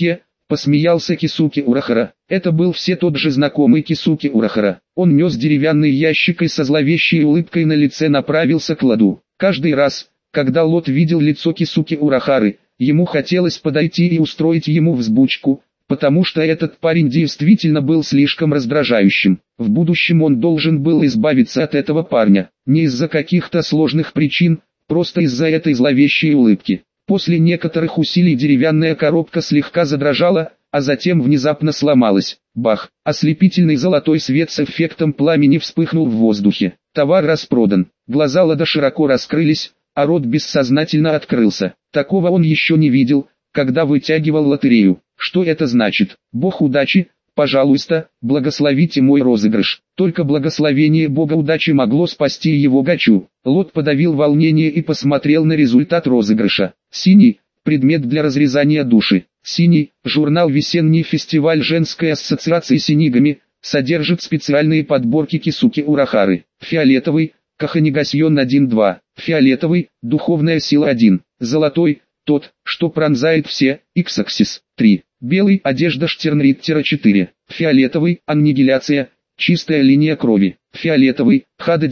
посмеялся Кисуке Урахара. Это был все тот же знакомый Кисуке Урахара. Он нес деревянный ящик и со зловещей улыбкой на лице направился к ладу. Каждый раз, когда Лот видел лицо Кисуке Урахары, ему хотелось подойти и устроить ему взбучку, потому что этот парень действительно был слишком раздражающим. В будущем он должен был избавиться от этого парня, не из-за каких-то сложных причин, просто из-за этой зловещей улыбки. После некоторых усилий деревянная коробка слегка задрожала, а затем внезапно сломалась. Бах! Ослепительный золотой свет с эффектом пламени вспыхнул в воздухе. Товар распродан. Глаза Лода широко раскрылись, а рот бессознательно открылся. Такого он еще не видел, когда вытягивал лотерею. Что это значит? Бог удачи, пожалуйста, благословите мой розыгрыш. Только благословение Бога удачи могло спасти его гачу. Лот подавил волнение и посмотрел на результат розыгрыша. Синий – предмет для разрезания души. Синий – журнал «Весенний фестиваль женской ассоциации Синигами», содержит специальные подборки Кисуке Урахары. Фиолетовый – Каханигасьон 1-2. Фиолетовый – духовная сила 1. Золотой – тот, что пронзает все, Иксаксис 3. Белый – одежда Штернриттера 4. Фиолетовый – аннигиляция, чистая линия крови. Фиолетовый – Хада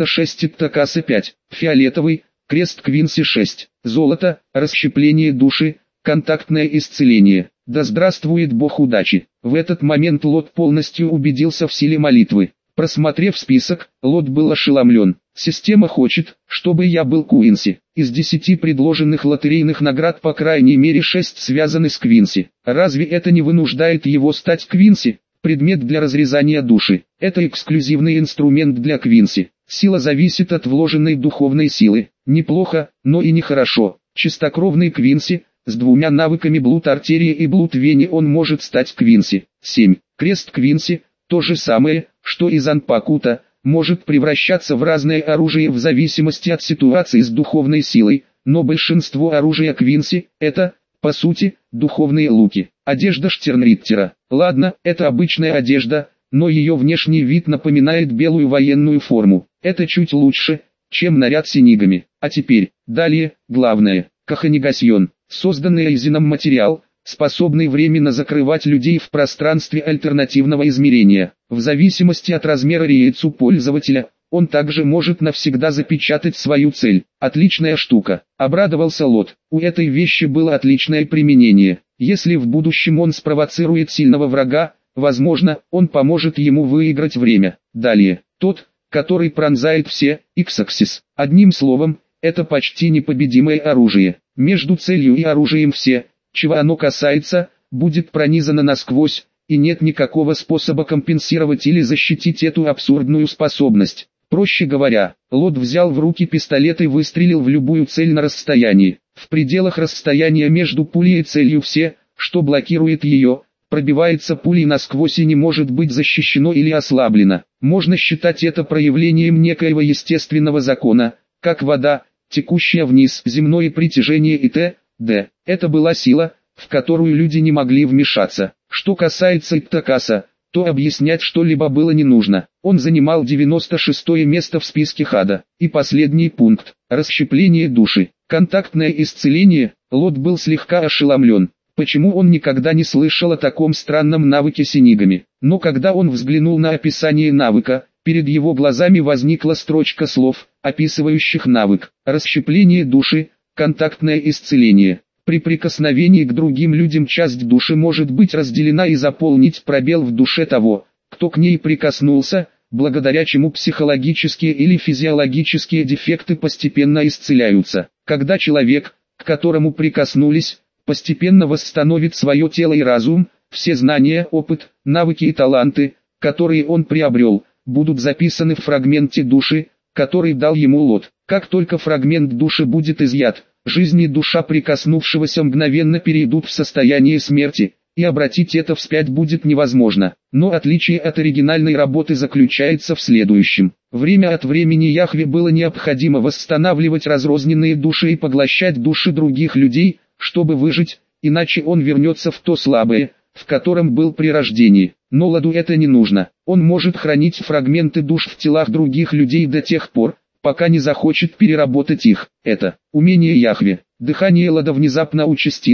96 Такаса 5. Фиолетовый – крест Квинси 6. Золото – расщепление души, контактное исцеление. Да здравствует Бог удачи. В этот момент Лот полностью убедился в силе молитвы. Просмотрев список, Лот был ошеломлен. Система хочет, чтобы я был Квинси. Из 10 предложенных лотерейных наград по крайней мере 6 связаны с Квинси. Разве это не вынуждает его стать Квинси? Предмет для разрезания души. Это эксклюзивный инструмент для Квинси. Сила зависит от вложенной духовной силы. Неплохо, но и нехорошо. Чистокровный Квинси, с 2 навыками блуд артерии и блуд вене он может стать Квинси. 7. Крест Квинси, то же самое, что и Занпакута, может превращаться в разное оружие в зависимости от ситуации с духовной силой, но большинство оружия Квинси – это, по сути, духовные луки. Одежда Штернриттера. Ладно, это обычная одежда, но ее внешний вид напоминает белую военную форму. Это чуть лучше, чем наряд Синигами. А теперь, далее, главное, Каханигасьон. Созданный Айзеном материал, способный временно закрывать людей в пространстве альтернативного измерения. В зависимости от размера рейцу пользователя, он также может навсегда запечатать свою цель. Отличная штука. Обрадовался Лот. У этой вещи было отличное применение. Если в будущем он спровоцирует сильного врага, возможно, он поможет ему выиграть время. Далее, тот, который пронзает все, Иксаксис. Одним словом, это почти непобедимое оружие. Между целью и оружием все, чего оно касается, будет пронизано насквозь, и нет никакого способа компенсировать или защитить эту абсурдную способность. Проще говоря, Лот взял в руки пистолет и выстрелил в любую цель на расстоянии. В пределах расстояния между пулей и целью все, что блокирует ее, пробивается пулей насквозь и не может быть защищено или ослаблено. Можно считать это проявлением некоего естественного закона, как вода, текущая вниз, земное притяжение и т.д. Это была сила, в которую люди не могли вмешаться. Что касается Иттакаса, то объяснять что-либо было не нужно. Он занимал 96-е место в списке Хада. И последний пункт – расщепление души. Контактное исцеление. Лот был слегка ошеломлен. Почему он никогда не слышал о таком странном навыке Синигами? Но когда он взглянул на описание навыка, перед его глазами возникла строчка слов, описывающих навык. Расщепление души, контактное исцеление. При прикосновении к другим людям часть души может быть разделена и заполнить пробел в душе того, кто к ней прикоснулся, благодаря чему психологические или физиологические дефекты постепенно исцеляются. Когда человек, к которому прикоснулись, постепенно восстановит свое тело и разум, все знания, опыт, навыки и таланты, которые он приобрел, будут записаны в фрагменте души, который дал ему Лот. Как только фрагмент души будет изъят, жизнь и душа прикоснувшегося мгновенно перейдут в состояние смерти, и обратить это вспять будет невозможно. Но отличие от оригинальной работы заключается в следующем. Время от времени Яхве было необходимо восстанавливать разрозненные души и поглощать души других людей, чтобы выжить, иначе он вернется в то слабое, в котором был при рождении. Но Ладу это не нужно. Он может хранить фрагменты душ в телах других людей до тех пор, пока не захочет переработать их. Это умение Яхве. Дыхание Лада внезапно участилось,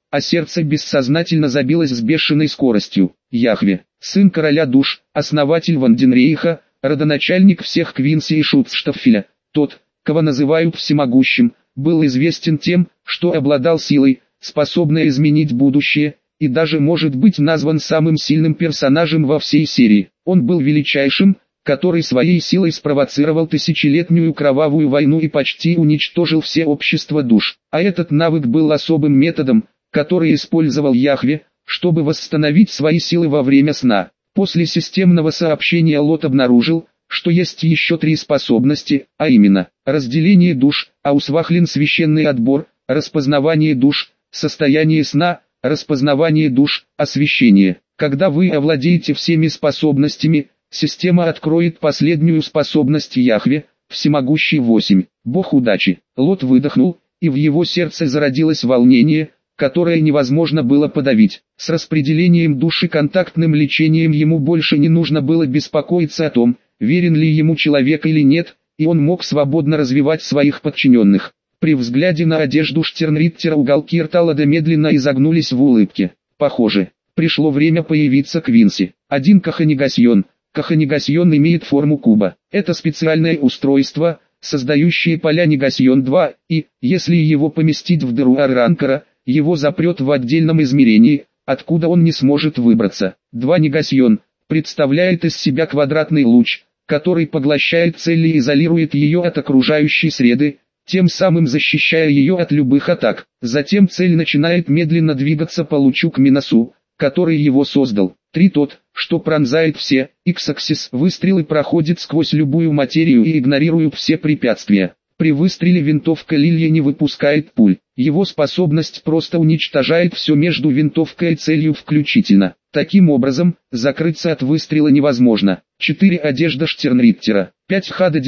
а сердце бессознательно забилось с бешеной скоростью. Яхве, сын короля душ, основатель Ванденрейха, родоначальник всех Квинси и Шутстаффеля, тот, кого называют всемогущим, был известен тем, что обладал силой, способной изменить будущее, и даже может быть назван самым сильным персонажем во всей серии. Он был величайшим, который своей силой спровоцировал тысячелетнюю кровавую войну и почти уничтожил все общества душ. А этот навык был особым методом, который использовал Яхве, чтобы восстановить свои силы во время сна. После системного сообщения Лот обнаружил, что есть еще 3 способности, а именно, разделение душ, Аусвахлин священный отбор, распознавание душ, состояние сна, распознавание душ, освещение. Когда вы овладеете всеми способностями, система откроет последнюю способность Яхве, всемогущий 8, бог удачи. Лот выдохнул, и в его сердце зародилось волнение, которое невозможно было подавить. С распределением души контактным лечением ему больше не нужно было беспокоиться о том, верен ли ему человек или нет, и он мог свободно развивать своих подчиненных. При взгляде на одежду Штернриттера уголки рта Лода медленно изогнулись в улыбке. Похоже, пришло время появиться Квинси. Один Каханегасьон. Каханегасьон имеет форму куба. Это специальное устройство, создающее поля Негасьон-2, и, если его поместить в дыру Арранкара, его запрет в отдельном измерении, откуда он не сможет выбраться. 2 Негасьон представляет из себя квадратный луч, который поглощает цель и изолирует ее от окружающей среды, тем самым защищая ее от любых атак. Затем цель начинает медленно двигаться по лучу к Миносу, который его создал. 3 Тот, что пронзает все, X-аксис выстрелы проходит сквозь любую материю и игнорируют все препятствия. При выстреле винтовка Лилья не выпускает пуль. Его способность просто уничтожает все между винтовкой и целью включительно. Таким образом, закрыться от выстрела невозможно. 4 Одежда Штернриттера. 5 Хада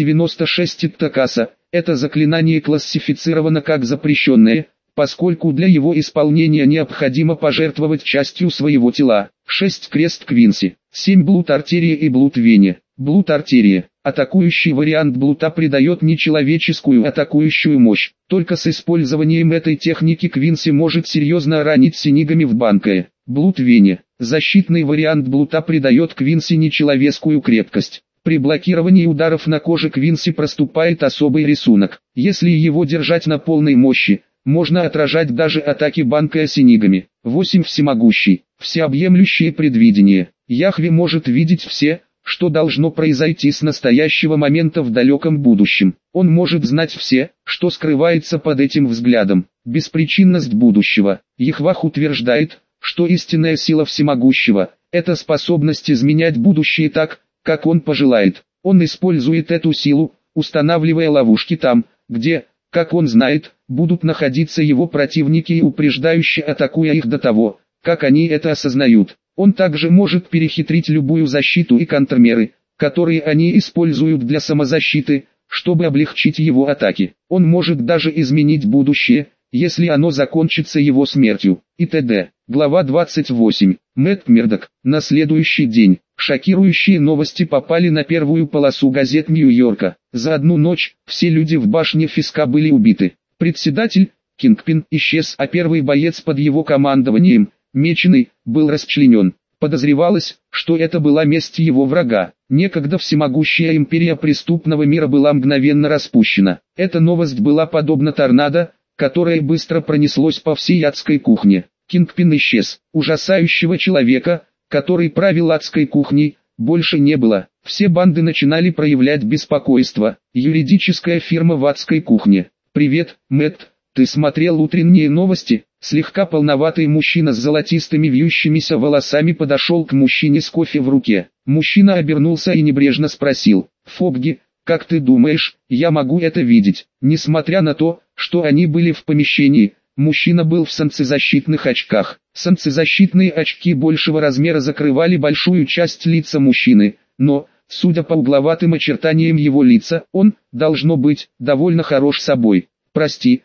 96 Ттакаса. Это заклинание классифицировано как запрещенное, поскольку для его исполнения необходимо пожертвовать частью своего тела. 6 Крест Квинси. 7 Блуд-артерия и Блуд-вене. Блуд-артерия. Атакующий вариант блута придает нечеловеческую атакующую мощь. Только с использованием этой техники Квинси может серьезно ранить синигами в банкае. Блуд-вене. Защитный вариант блута придает Квинси нечеловеческую крепкость. При блокировании ударов на коже Квинси проступает особый рисунок. Если его держать на полной мощи, можно отражать даже атаки банкая синигами. 8 Всемогущий. Всеобъемлющее предвидение. Яхве может видеть все, что должно произойти с настоящего момента в далеком будущем. Он может знать все, что скрывается под этим взглядом. Беспричинность будущего. Яхвах утверждает, что истинная сила всемогущего – это способность изменять будущее так, как он пожелает. Он использует эту силу, устанавливая ловушки там, где, как он знает, будут находиться его противники и упреждающе атакуя их до того, как они это осознают. Он также может перехитрить любую защиту и контрмеры, которые они используют для самозащиты, чтобы облегчить его атаки. Он может даже изменить будущее, если оно закончится его смертью, и т.д. Глава 28. Мэтт Мердок. На следующий день, шокирующие новости попали на первую полосу газет Нью-Йорка. За одну ночь, все люди в башне Фиска были убиты. Председатель, Кингпин, исчез, а первый боец под его командованием, Меченый, был расчленен. Подозревалось, что это была месть его врага. Некогда всемогущая империя преступного мира была мгновенно распущена. Эта новость была подобна торнадо, которое быстро пронеслось по всей адской кухне. Кингпин исчез. Ужасающего человека, который правил адской кухней, больше не было. Все банды начинали проявлять беспокойство. Юридическая фирма в адской кухне. «Привет, Мэтт, ты смотрел утренние новости?» Слегка полноватый мужчина с золотистыми вьющимися волосами подошел к мужчине с кофе в руке. Мужчина обернулся и небрежно спросил: «Фогги, как ты думаешь, я могу это видеть?» Несмотря на то, что они были в помещении, мужчина был в солнцезащитных очках. Солнцезащитные очки большего размера закрывали большую часть лица мужчины, но, судя по угловатым очертаниям его лица, он, должно быть, довольно хорош собой. «Прости,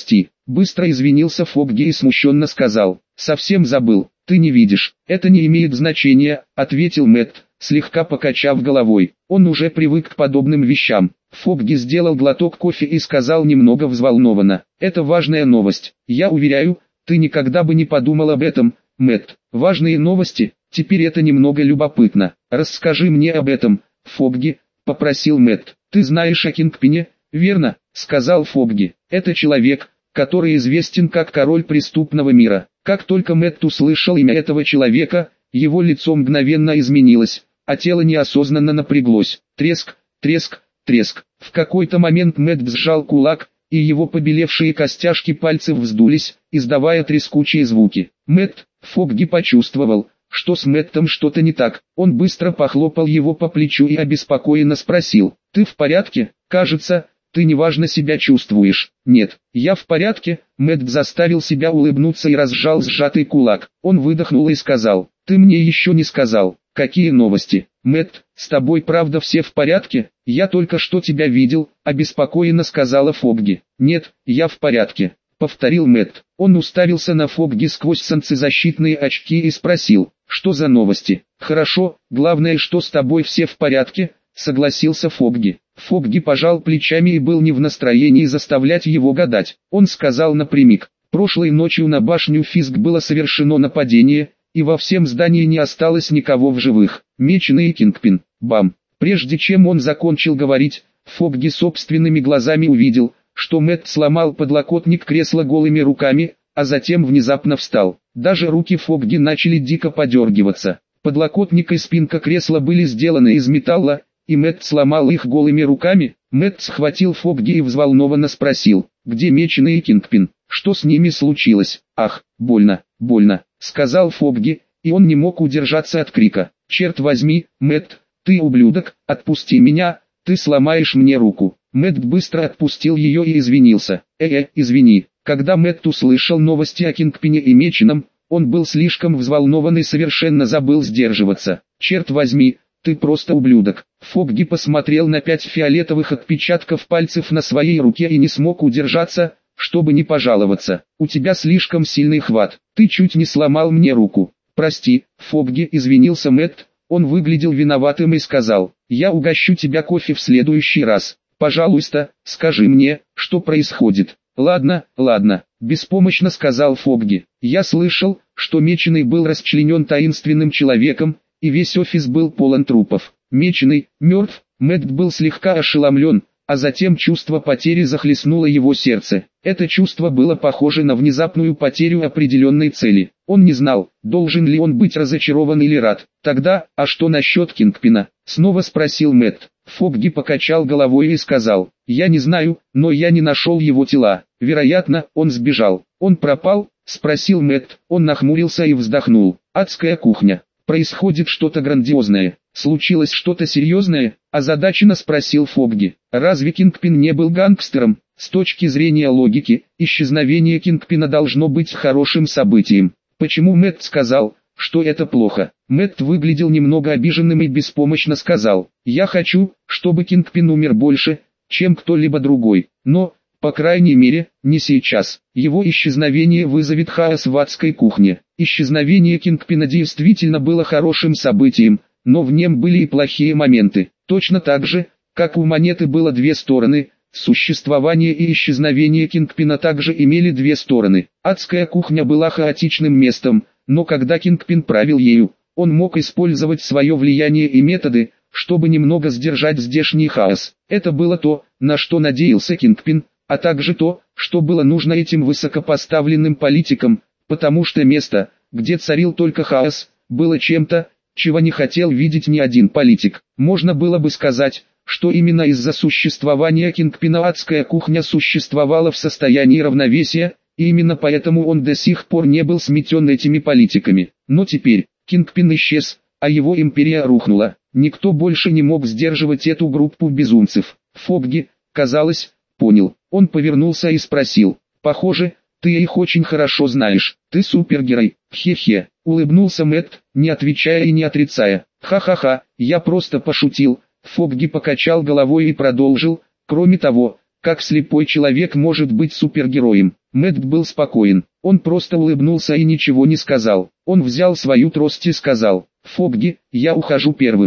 быстро извинился Фогги и смущенно сказал: «Совсем забыл, ты не видишь». «Это не имеет значения», — ответил Мэтт, слегка покачав головой. Он уже привык к подобным вещам. Фогги сделал глоток кофе и сказал немного взволнованно: «Это важная новость. Я уверяю, Ты никогда бы не подумал об этом, Мэтт. Важные новости, теперь это немного любопытно. Расскажи мне об этом, Фогги, попросил Мэтт. Ты знаешь о Кингпине, верно? Сказал Фогги. Это человек, который известен как король преступного мира. Как только Мэтт услышал имя этого человека, его лицо мгновенно изменилось, а тело неосознанно напряглось. Треск, треск, треск. В какой-то момент Мэтт сжал кулак, и его побелевшие костяшки пальцев вздулись, издавая трескучие звуки. Мэтт, Фогги почувствовал, что с Мэттом что-то не так. Он быстро похлопал его по плечу и обеспокоенно спросил: «Ты в порядке? Кажется, ты неважно себя чувствуешь». «Нет, я в порядке». Мэтт заставил себя улыбнуться и разжал сжатый кулак. Он выдохнул и сказал: «Ты мне еще не сказал, какие новости?» «Мэтт, с тобой правда все в порядке? Я только что тебя видел», — обеспокоенно сказала Фогги. «Нет, я в порядке», — повторил Мэтт. Он уставился на Фогги сквозь солнцезащитные очки и спросил: «Что за новости?» «Хорошо, главное, что с тобой все в порядке», — согласился Фогги. Фогги пожал плечами и был не в настроении заставлять его гадать. Он сказал напрямик: «Прошлой ночью на башню Фиск было совершено нападение, и во всем здании не осталось никого в живых. Меченый и Кингпин». Бам! Прежде чем он закончил говорить, Фогги собственными глазами увидел, что Мэтт сломал подлокотник кресла голыми руками, а затем внезапно встал. Даже руки Фогги начали дико подергиваться. Подлокотник и спинка кресла были сделаны из металла, и Мэтт сломал их голыми руками. Мэтт схватил Фогги и взволнованно спросил: «Где Меченый и Кингпин? Что с ними случилось?» «Ах, больно, больно», — сказал Фогги, и он не мог удержаться от крика. «Черт возьми, Мэтт, ты ублюдок, отпусти меня, ты сломаешь мне руку». Мэтт быстро отпустил ее и извинился. Извини». Когда Мэтт услышал новости о Кингпине и Меченом, он был слишком взволнован и совершенно забыл сдерживаться. «Черт возьми, ты просто ублюдок». Фогги посмотрел на 5 фиолетовых отпечатков пальцев на своей руке и не смог удержаться, чтобы не пожаловаться. «У тебя слишком сильный хват, ты чуть не сломал мне руку». «Прости, Фогги», — извинился Мэтт. Он выглядел виноватым и сказал: «Я угощу тебя кофе в следующий раз. Пожалуйста, скажи мне, что происходит». «Ладно, ладно», — беспомощно сказал Фогги. «Я слышал, что Меченый был расчленен таинственным человеком, и весь офис был полон трупов. Меченый мертв». Мэтт был слегка ошеломлен, а затем чувство потери захлестнуло его сердце. Это чувство было похоже на внезапную потерю определенной цели. Он не знал, должен ли он быть разочарован или рад. «Тогда, а что насчет Кингпина?» — снова спросил Мэтт. Фогги покачал головой и сказал: «Я не знаю, но я не нашел его тела. Вероятно, он сбежал». «Он пропал?» — спросил Мэтт. Он нахмурился и вздохнул. «Адская кухня. Происходит что-то грандиозное. Случилось что-то серьезное?» — озадаченно спросил Фогги. «Разве Кингпин не был гангстером?» С точки зрения логики, исчезновение Кингпина должно быть хорошим событием. Почему Мэтт сказал, что это плохо? Мэтт выглядел немного обиженным и беспомощно сказал: «Я хочу, чтобы Кингпин умер больше, чем кто-либо другой. Но, по крайней мере, не сейчас. Его исчезновение вызовет хаос в адской кухне». Исчезновение Кингпина действительно было хорошим событием, но в нем были и плохие моменты. Точно так же, как у монеты было две стороны, существование и исчезновение Кингпина также имели две стороны. Адская кухня была хаотичным местом, но когда Кингпин правил ею, он мог использовать свое влияние и методы, чтобы немного сдержать здешний хаос. Это было то, на что надеялся Кингпин, а также то, что было нужно этим высокопоставленным политикам, потому что место, где царил только хаос, было чем-то, чего не хотел видеть ни один политик. Можно было бы сказать, что именно из-за существования Кингпина адская кухня существовала в состоянии равновесия, и именно поэтому он до сих пор не был сметен этими политиками. Но теперь Кингпин исчез, а его империя рухнула. Никто больше не мог сдерживать эту группу безумцев. Фогги, казалось, понял. Он повернулся и спросил: «Похоже, ты их очень хорошо знаешь. Ты супергерой». «Хе-хе», — улыбнулся Мэтт, не отвечая и не отрицая. «Ха-ха-ха, я просто пошутил». Фогги покачал головой и продолжил: «Кроме того, как слепой человек может быть супергероем?» Мэтт был спокоен. Он просто улыбнулся и ничего не сказал. Он взял свою трость и сказал: «Фогги, я ухожу первым.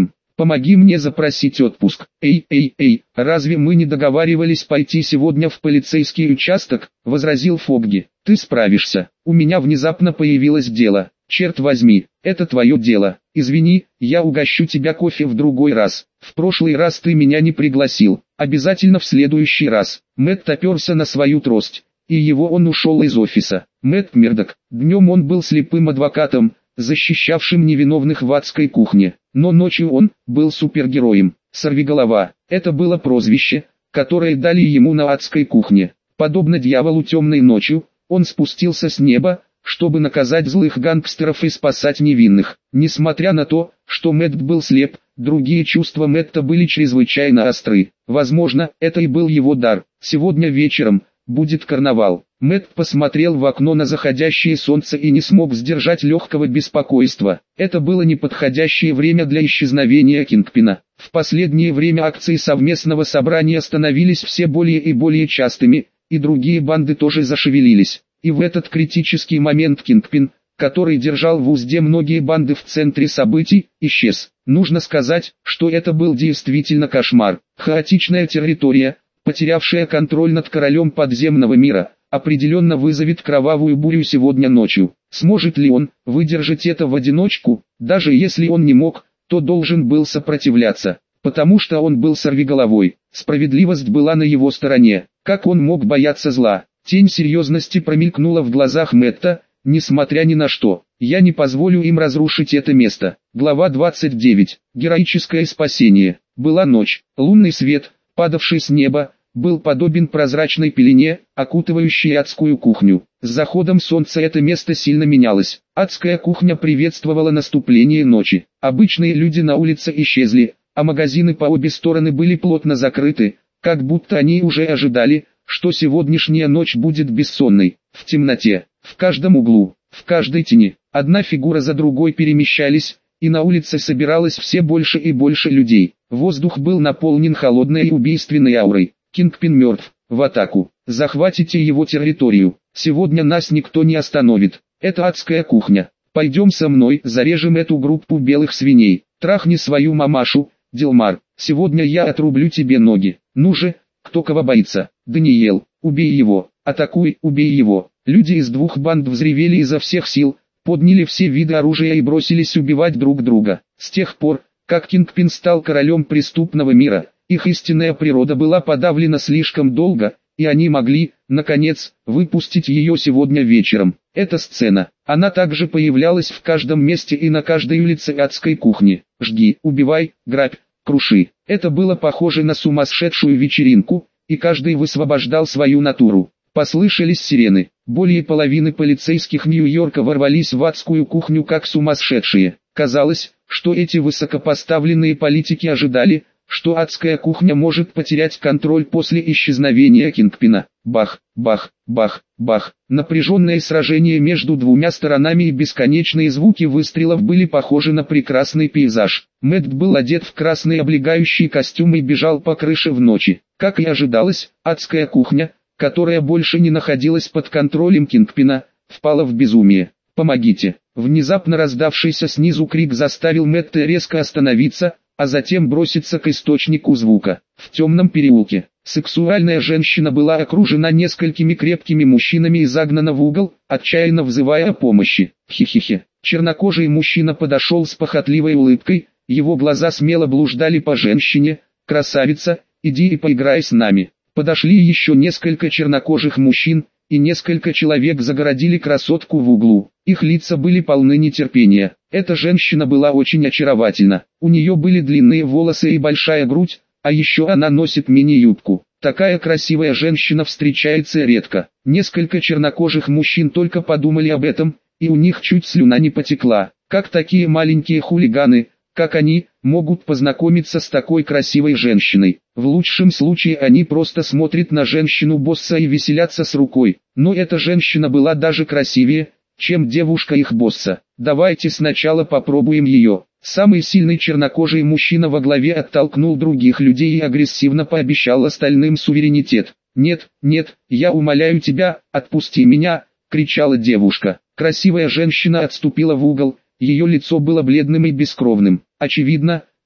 Помоги мне запросить отпуск. Эй, разве мы не договаривались пойти сегодня в полицейский участок? Возразил Фогги. Ты справишься. У меня внезапно появилось дело. Черт возьми, это твое дело. Извини, я угощу тебя кофе в другой раз. В прошлый раз ты меня не пригласил. Обязательно в следующий раз. Мэтт оперся на свою трость. И он ушел из офиса. Мэтт Мердок. Днем он был слепым адвокатом, защищавшим невиновных в адской кухне. Но ночью он был супергероем. Сорвиголова. Это было прозвище, которое дали ему на адской кухне. Подобно дьяволу темной ночью, он спустился с неба, чтобы наказать злых гангстеров и спасать невинных. Несмотря на то, что Мэтт был слеп, другие чувства Мэтта были чрезвычайно остры. Возможно, это и был его дар. Сегодня вечером будет карнавал. Мэтт посмотрел в окно на заходящее солнце и не смог сдержать легкого беспокойства. Это было неподходящее время для исчезновения Кингпина. В последнее время акции совместного собрания становились все более и более частыми, и другие банды тоже зашевелились. И в этот критический момент Кингпин, который держал в узде многие банды в центре событий, исчез. Нужно сказать, что это был действительно кошмар. Хаотичная территория, потерявшая контроль над королем подземного мира, определенно вызовет кровавую бурю сегодня ночью. Сможет ли он выдержать это в одиночку? Даже если он не мог, то должен был сопротивляться, потому что он был сорвиголовой. Справедливость была на его стороне. Как он мог бояться зла? Тень серьезности промелькнула в глазах Мэтта. Несмотря ни на что, я не позволю им разрушить это место. Глава 29. Героическое спасение. Была ночь. Лунный свет, падавший с неба, был подобен прозрачной пелене, окутывающей адскую кухню. С заходом солнца это место сильно менялось. Адская кухня приветствовала наступление ночи. Обычные люди на улице исчезли, а магазины по обе стороны были плотно закрыты, как будто они уже ожидали, что сегодняшняя ночь будет бессонной. В темноте, в каждом углу, в каждой тени, одна фигура за другой перемещались, и на улице собиралось все больше и больше людей. Воздух был наполнен холодной и убийственной аурой. Кингпин мертв. В атаку. Захватите его территорию. Сегодня нас никто не остановит. Это адская кухня. Пойдем со мной, зарежем эту группу белых свиней. Трахни свою мамашу, Дилмар. Сегодня я отрублю тебе ноги. Ну же, кто кого боится? Даниэл, убей его. Атакуй, убей его. Люди из двух банд взревели изо всех сил, подняли все виды оружия и бросились убивать друг друга. С тех пор, как Кингпин стал королем преступного мира, их истинная природа была подавлена слишком долго, и они могли, наконец, выпустить ее сегодня вечером. Эта сцена, она также появлялась в каждом месте и на каждой улице адской кухни. Жги, убивай, грабь, круши. Это было похоже на сумасшедшую вечеринку, и каждый высвобождал свою натуру. Послышались сирены. Более половины полицейских Нью-Йорка ворвались в адскую кухню как сумасшедшие. Казалось, что эти высокопоставленные политики ожидали, что адская кухня может потерять контроль после исчезновения Кингпина. Бах, бах, бах, бах. Напряженное сражение между двумя сторонами и бесконечные звуки выстрелов были похожи на прекрасный пейзаж. Мэтт был одет в красный облегающий костюм и бежал по крыше в ночи. Как и ожидалось, адская кухня, которая больше не находилась под контролем Кингпина, впала в безумие. «Помогите!» Внезапно раздавшийся снизу крик заставил Мэтта резко остановиться, а затем броситься к источнику звука. В темном переулке, сексуальная женщина была окружена несколькими крепкими мужчинами и загнана в угол, отчаянно взывая о помощи. Хи-хи-хи. Чернокожий мужчина подошел с похотливой улыбкой, его глаза смело блуждали по женщине. «Красавица, иди и поиграй с нами». Подошли еще несколько чернокожих мужчин, и несколько человек загородили красотку в углу. Их лица были полны нетерпения. Эта женщина была очень очаровательна. У нее были длинные волосы и большая грудь, а еще она носит мини-юбку. Такая красивая женщина встречается редко. Несколько чернокожих мужчин только подумали об этом, и у них чуть слюна не потекла. Как такие маленькие хулиганы, как они, могут познакомиться с такой красивой женщиной? В лучшем случае они просто смотрят на женщину-босса и веселятся с рукой. Но эта женщина была даже красивее, чем девушка их босса. Давайте сначала попробуем ее. Самый сильный чернокожий мужчина во главе оттолкнул других людей и агрессивно пообещал остальным суверенитет. «Нет, нет, я умоляю тебя, отпусти меня!» — кричала девушка. Красивая женщина отступила в угол, ее лицо было бледным и бескровным. Очевидно,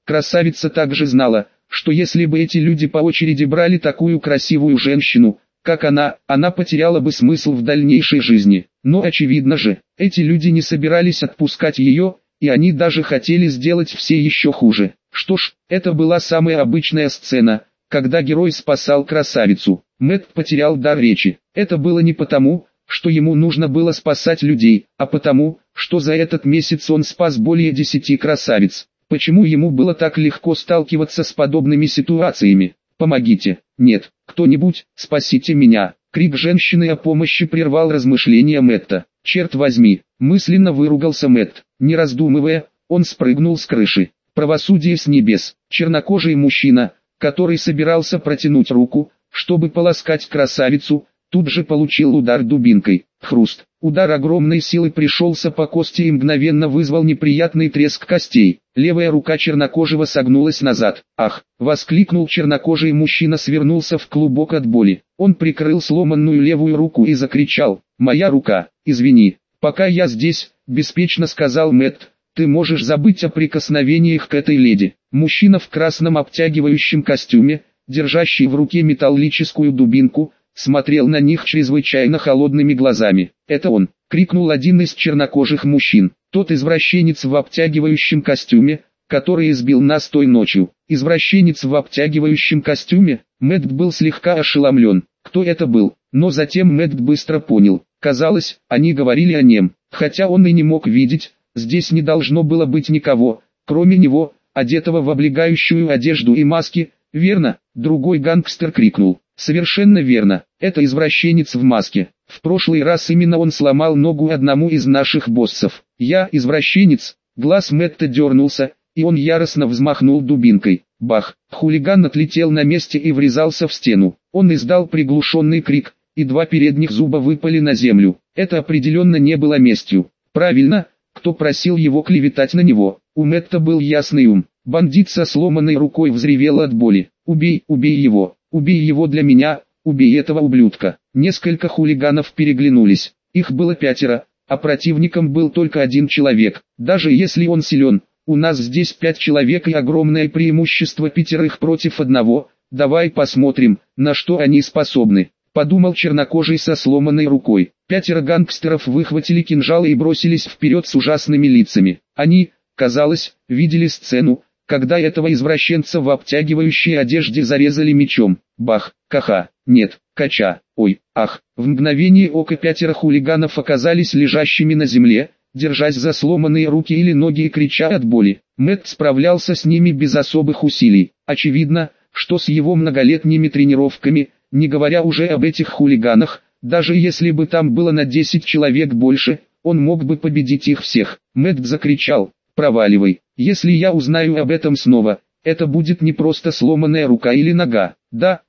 Красавица также знала, что если бы эти люди по очереди брали такую красивую женщину, как она потеряла бы смысл в дальнейшей жизни. Но очевидно же, эти люди не собирались отпускать ее, и они даже хотели сделать все еще хуже. Что ж, это была самая обычная сцена, когда герой спасал красавицу. Мэтт потерял дар речи. Это было не потому, что ему нужно было спасать людей, а потому, что за этот месяц он спас более 10 красавиц. Почему ему было так легко сталкиваться с подобными ситуациями? «Помогите! Нет, кто-нибудь, спасите меня!» Крик женщины о помощи прервал размышления Мэтта. «Черт возьми!» – мысленно выругался Мэтт. Не раздумывая, он спрыгнул с крыши. Правосудие с небес. Чернокожий мужчина, который собирался протянуть руку, чтобы поласкать красавицу, тут же получил удар дубинкой. Хруст. Удар огромной силы пришелся по кости и мгновенно вызвал неприятный треск костей. Левая рука чернокожего согнулась назад. «Ах!» — воскликнул чернокожий мужчина, свернулся в клубок от боли. Он прикрыл сломанную левую руку и закричал: «Моя рука! Извини! Пока я здесь», — беспечно сказал Мэтт, — «ты можешь забыть о прикосновениях к этой леди». Мужчина в красном обтягивающем костюме, держащий в руке металлическую дубинку, смотрел на них чрезвычайно холодными глазами. «Это он!» — крикнул один из чернокожих мужчин. «Тот извращенец в обтягивающем костюме, который избил нас той ночью». Извращенец в обтягивающем костюме? Мэтт был слегка ошеломлен. Кто это был? Но затем Мэтт быстро понял. Казалось, они говорили о нем. Хотя он и не мог видеть, здесь не должно было быть никого, кроме него, одетого в облегающую одежду и маски. «Верно!» — другой гангстер крикнул. «Совершенно верно, это извращенец в маске. В прошлый раз именно он сломал ногу одному из наших боссов. Я извращенец». Глаз Мэтта дернулся, и он яростно взмахнул дубинкой. Бах! Хулиган отлетел на месте и врезался в стену. Он издал приглушенный крик, и 2 передних зуба выпали на землю. Это определенно не было местью. Правильно, кто просил его клеветать на него? У Мэтта был ясный ум. Бандит со сломанной рукой взревел от боли. «Убей, убей его! Убей его для меня! Убей этого ублюдка!» Несколько хулиганов переглянулись. Их было 5, а противником был только 1 человек. Даже если он силен, у нас здесь 5 человек и огромное преимущество 5 против 1. Давай посмотрим, на что они способны, подумал чернокожий со сломанной рукой. 5 гангстеров выхватили кинжалы и бросились вперед с ужасными лицами. Они, казалось, видели сцену, когда этого извращенца в обтягивающей одежде зарезали мечом. Бах, каха, нет, кача, ой, ах. В мгновение ока 5 хулиганов оказались лежащими на земле, держась за сломанные руки или ноги и крича от боли. Мэтт справлялся с ними без особых усилий. Очевидно, что с его многолетними тренировками, не говоря уже об этих хулиганах, даже если бы там было на 10 человек больше, он мог бы победить их всех. Мэтт закричал: «Проваливай! Если я узнаю об этом снова, это будет не просто сломанная рука или нога. Да,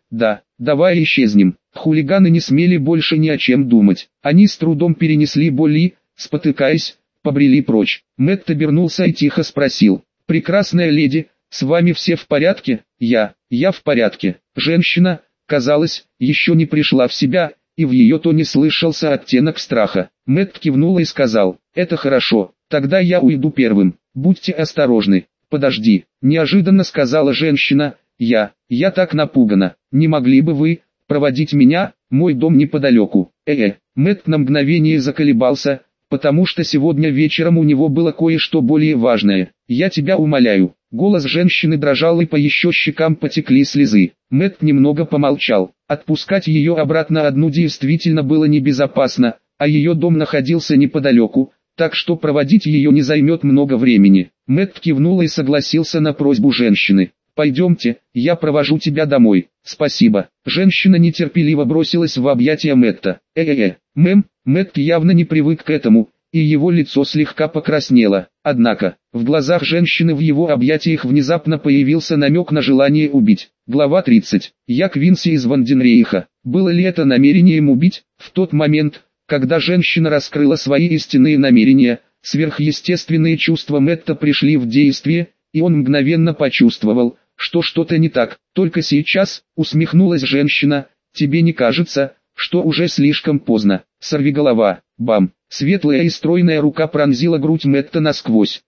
давай исчезнем». Хулиганы не смели больше ни о чем думать. Они с трудом перенесли боль и, спотыкаясь, побрели прочь. Мэтт обернулся и тихо спросил: «Прекрасная леди, с вами все в порядке?» Я в порядке». Женщина, казалось, еще не пришла в себя, и в ее тоне слышался оттенок страха. Мэтт кивнул и сказал: «Это хорошо, тогда я уйду первым. Будьте осторожны». «Подожди», — неожиданно сказала женщина, я так напугана. «Не могли бы вы проводить меня? Мой дом неподалеку». Мэтт на мгновение заколебался, потому что сегодня вечером у него было кое-что более важное. «Я тебя умоляю». Голос женщины дрожал, и по ее щекам потекли слезы. Мэтт немного помолчал. Отпускать ее обратно одну действительно было небезопасно, а ее дом находился неподалеку, так что проводить ее не займет много времени. Мэтт кивнул и согласился на просьбу женщины. «Пойдемте, я провожу тебя домой». «Спасибо». Женщина нетерпеливо бросилась в объятия Мэтта. Мэм». Мэтт явно не привык к этому, и его лицо слегка покраснело. Однако, в глазах женщины в его объятиях внезапно появился намек на желание убить. Глава 30. Я Квинси из Ванденрейха. Было ли это намерением убить? В тот момент, когда женщина раскрыла свои истинные намерения, сверхъестественные чувства Мэтта пришли в действие, и он мгновенно почувствовал, что что-то не так. «Только сейчас», — усмехнулась женщина, — «тебе не кажется, что уже слишком поздно?» Сорвиголова. Бам! Светлая и стройная рука пронзила грудь Мэтта насквозь. Уф!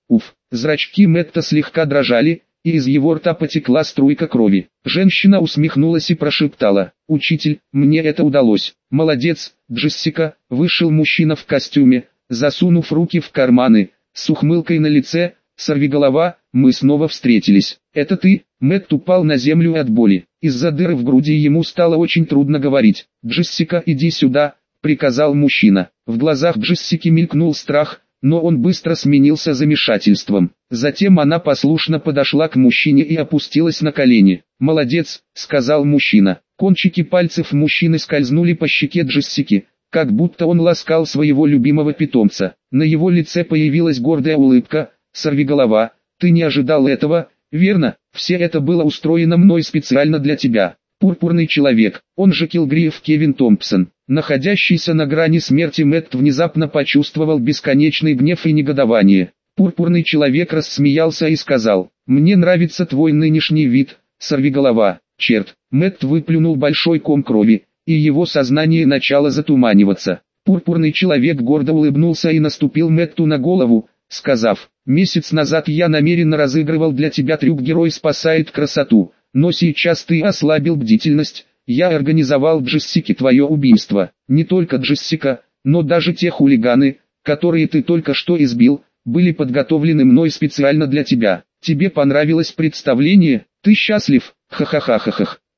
Зрачки Мэтта слегка дрожали, и из его рта потекла струйка крови. Женщина усмехнулась и прошептала: «Учитель, мне это удалось». «Молодец, Джессика», — вышел мужчина в костюме, засунув руки в карманы, с ухмылкой на лице. «Сорвиголова, мы снова встретились». «Это ты?» Мэтт упал на землю от боли. Из-за дыры в груди ему стало очень трудно говорить. «Джессика, иди сюда», — приказал мужчина. В глазах Джессики мелькнул страх, но он быстро сменился замешательством. Затем она послушно подошла к мужчине и опустилась на колени. «Молодец», — сказал мужчина. Кончики пальцев мужчины скользнули по щеке Джессики, как будто он ласкал своего любимого питомца. На его лице появилась гордая улыбка. «Сорвиголова, ты не ожидал этого, верно? Все это было устроено мной специально для тебя». Пурпурный человек, он же Килгриев Кевин Томпсон. Находящийся на грани смерти Мэтт внезапно почувствовал бесконечный гнев и негодование. Пурпурный человек рассмеялся и сказал: «Мне нравится твой нынешний вид, сорвиголова». Черт, Мэтт выплюнул большой ком крови, и его сознание начало затуманиваться. Пурпурный человек гордо улыбнулся и наступил Мэтту на голову, сказав: «Месяц назад я намеренно разыгрывал для тебя трюк «Герой спасает красоту», но сейчас ты ослабил бдительность. Я организовал Джессике твое убийство. Не только Джессика, но даже те хулиганы, которые ты только что избил, были подготовлены мной специально для тебя. Тебе понравилось представление? Ты счастлив? Ха-ха-ха-ха-ха».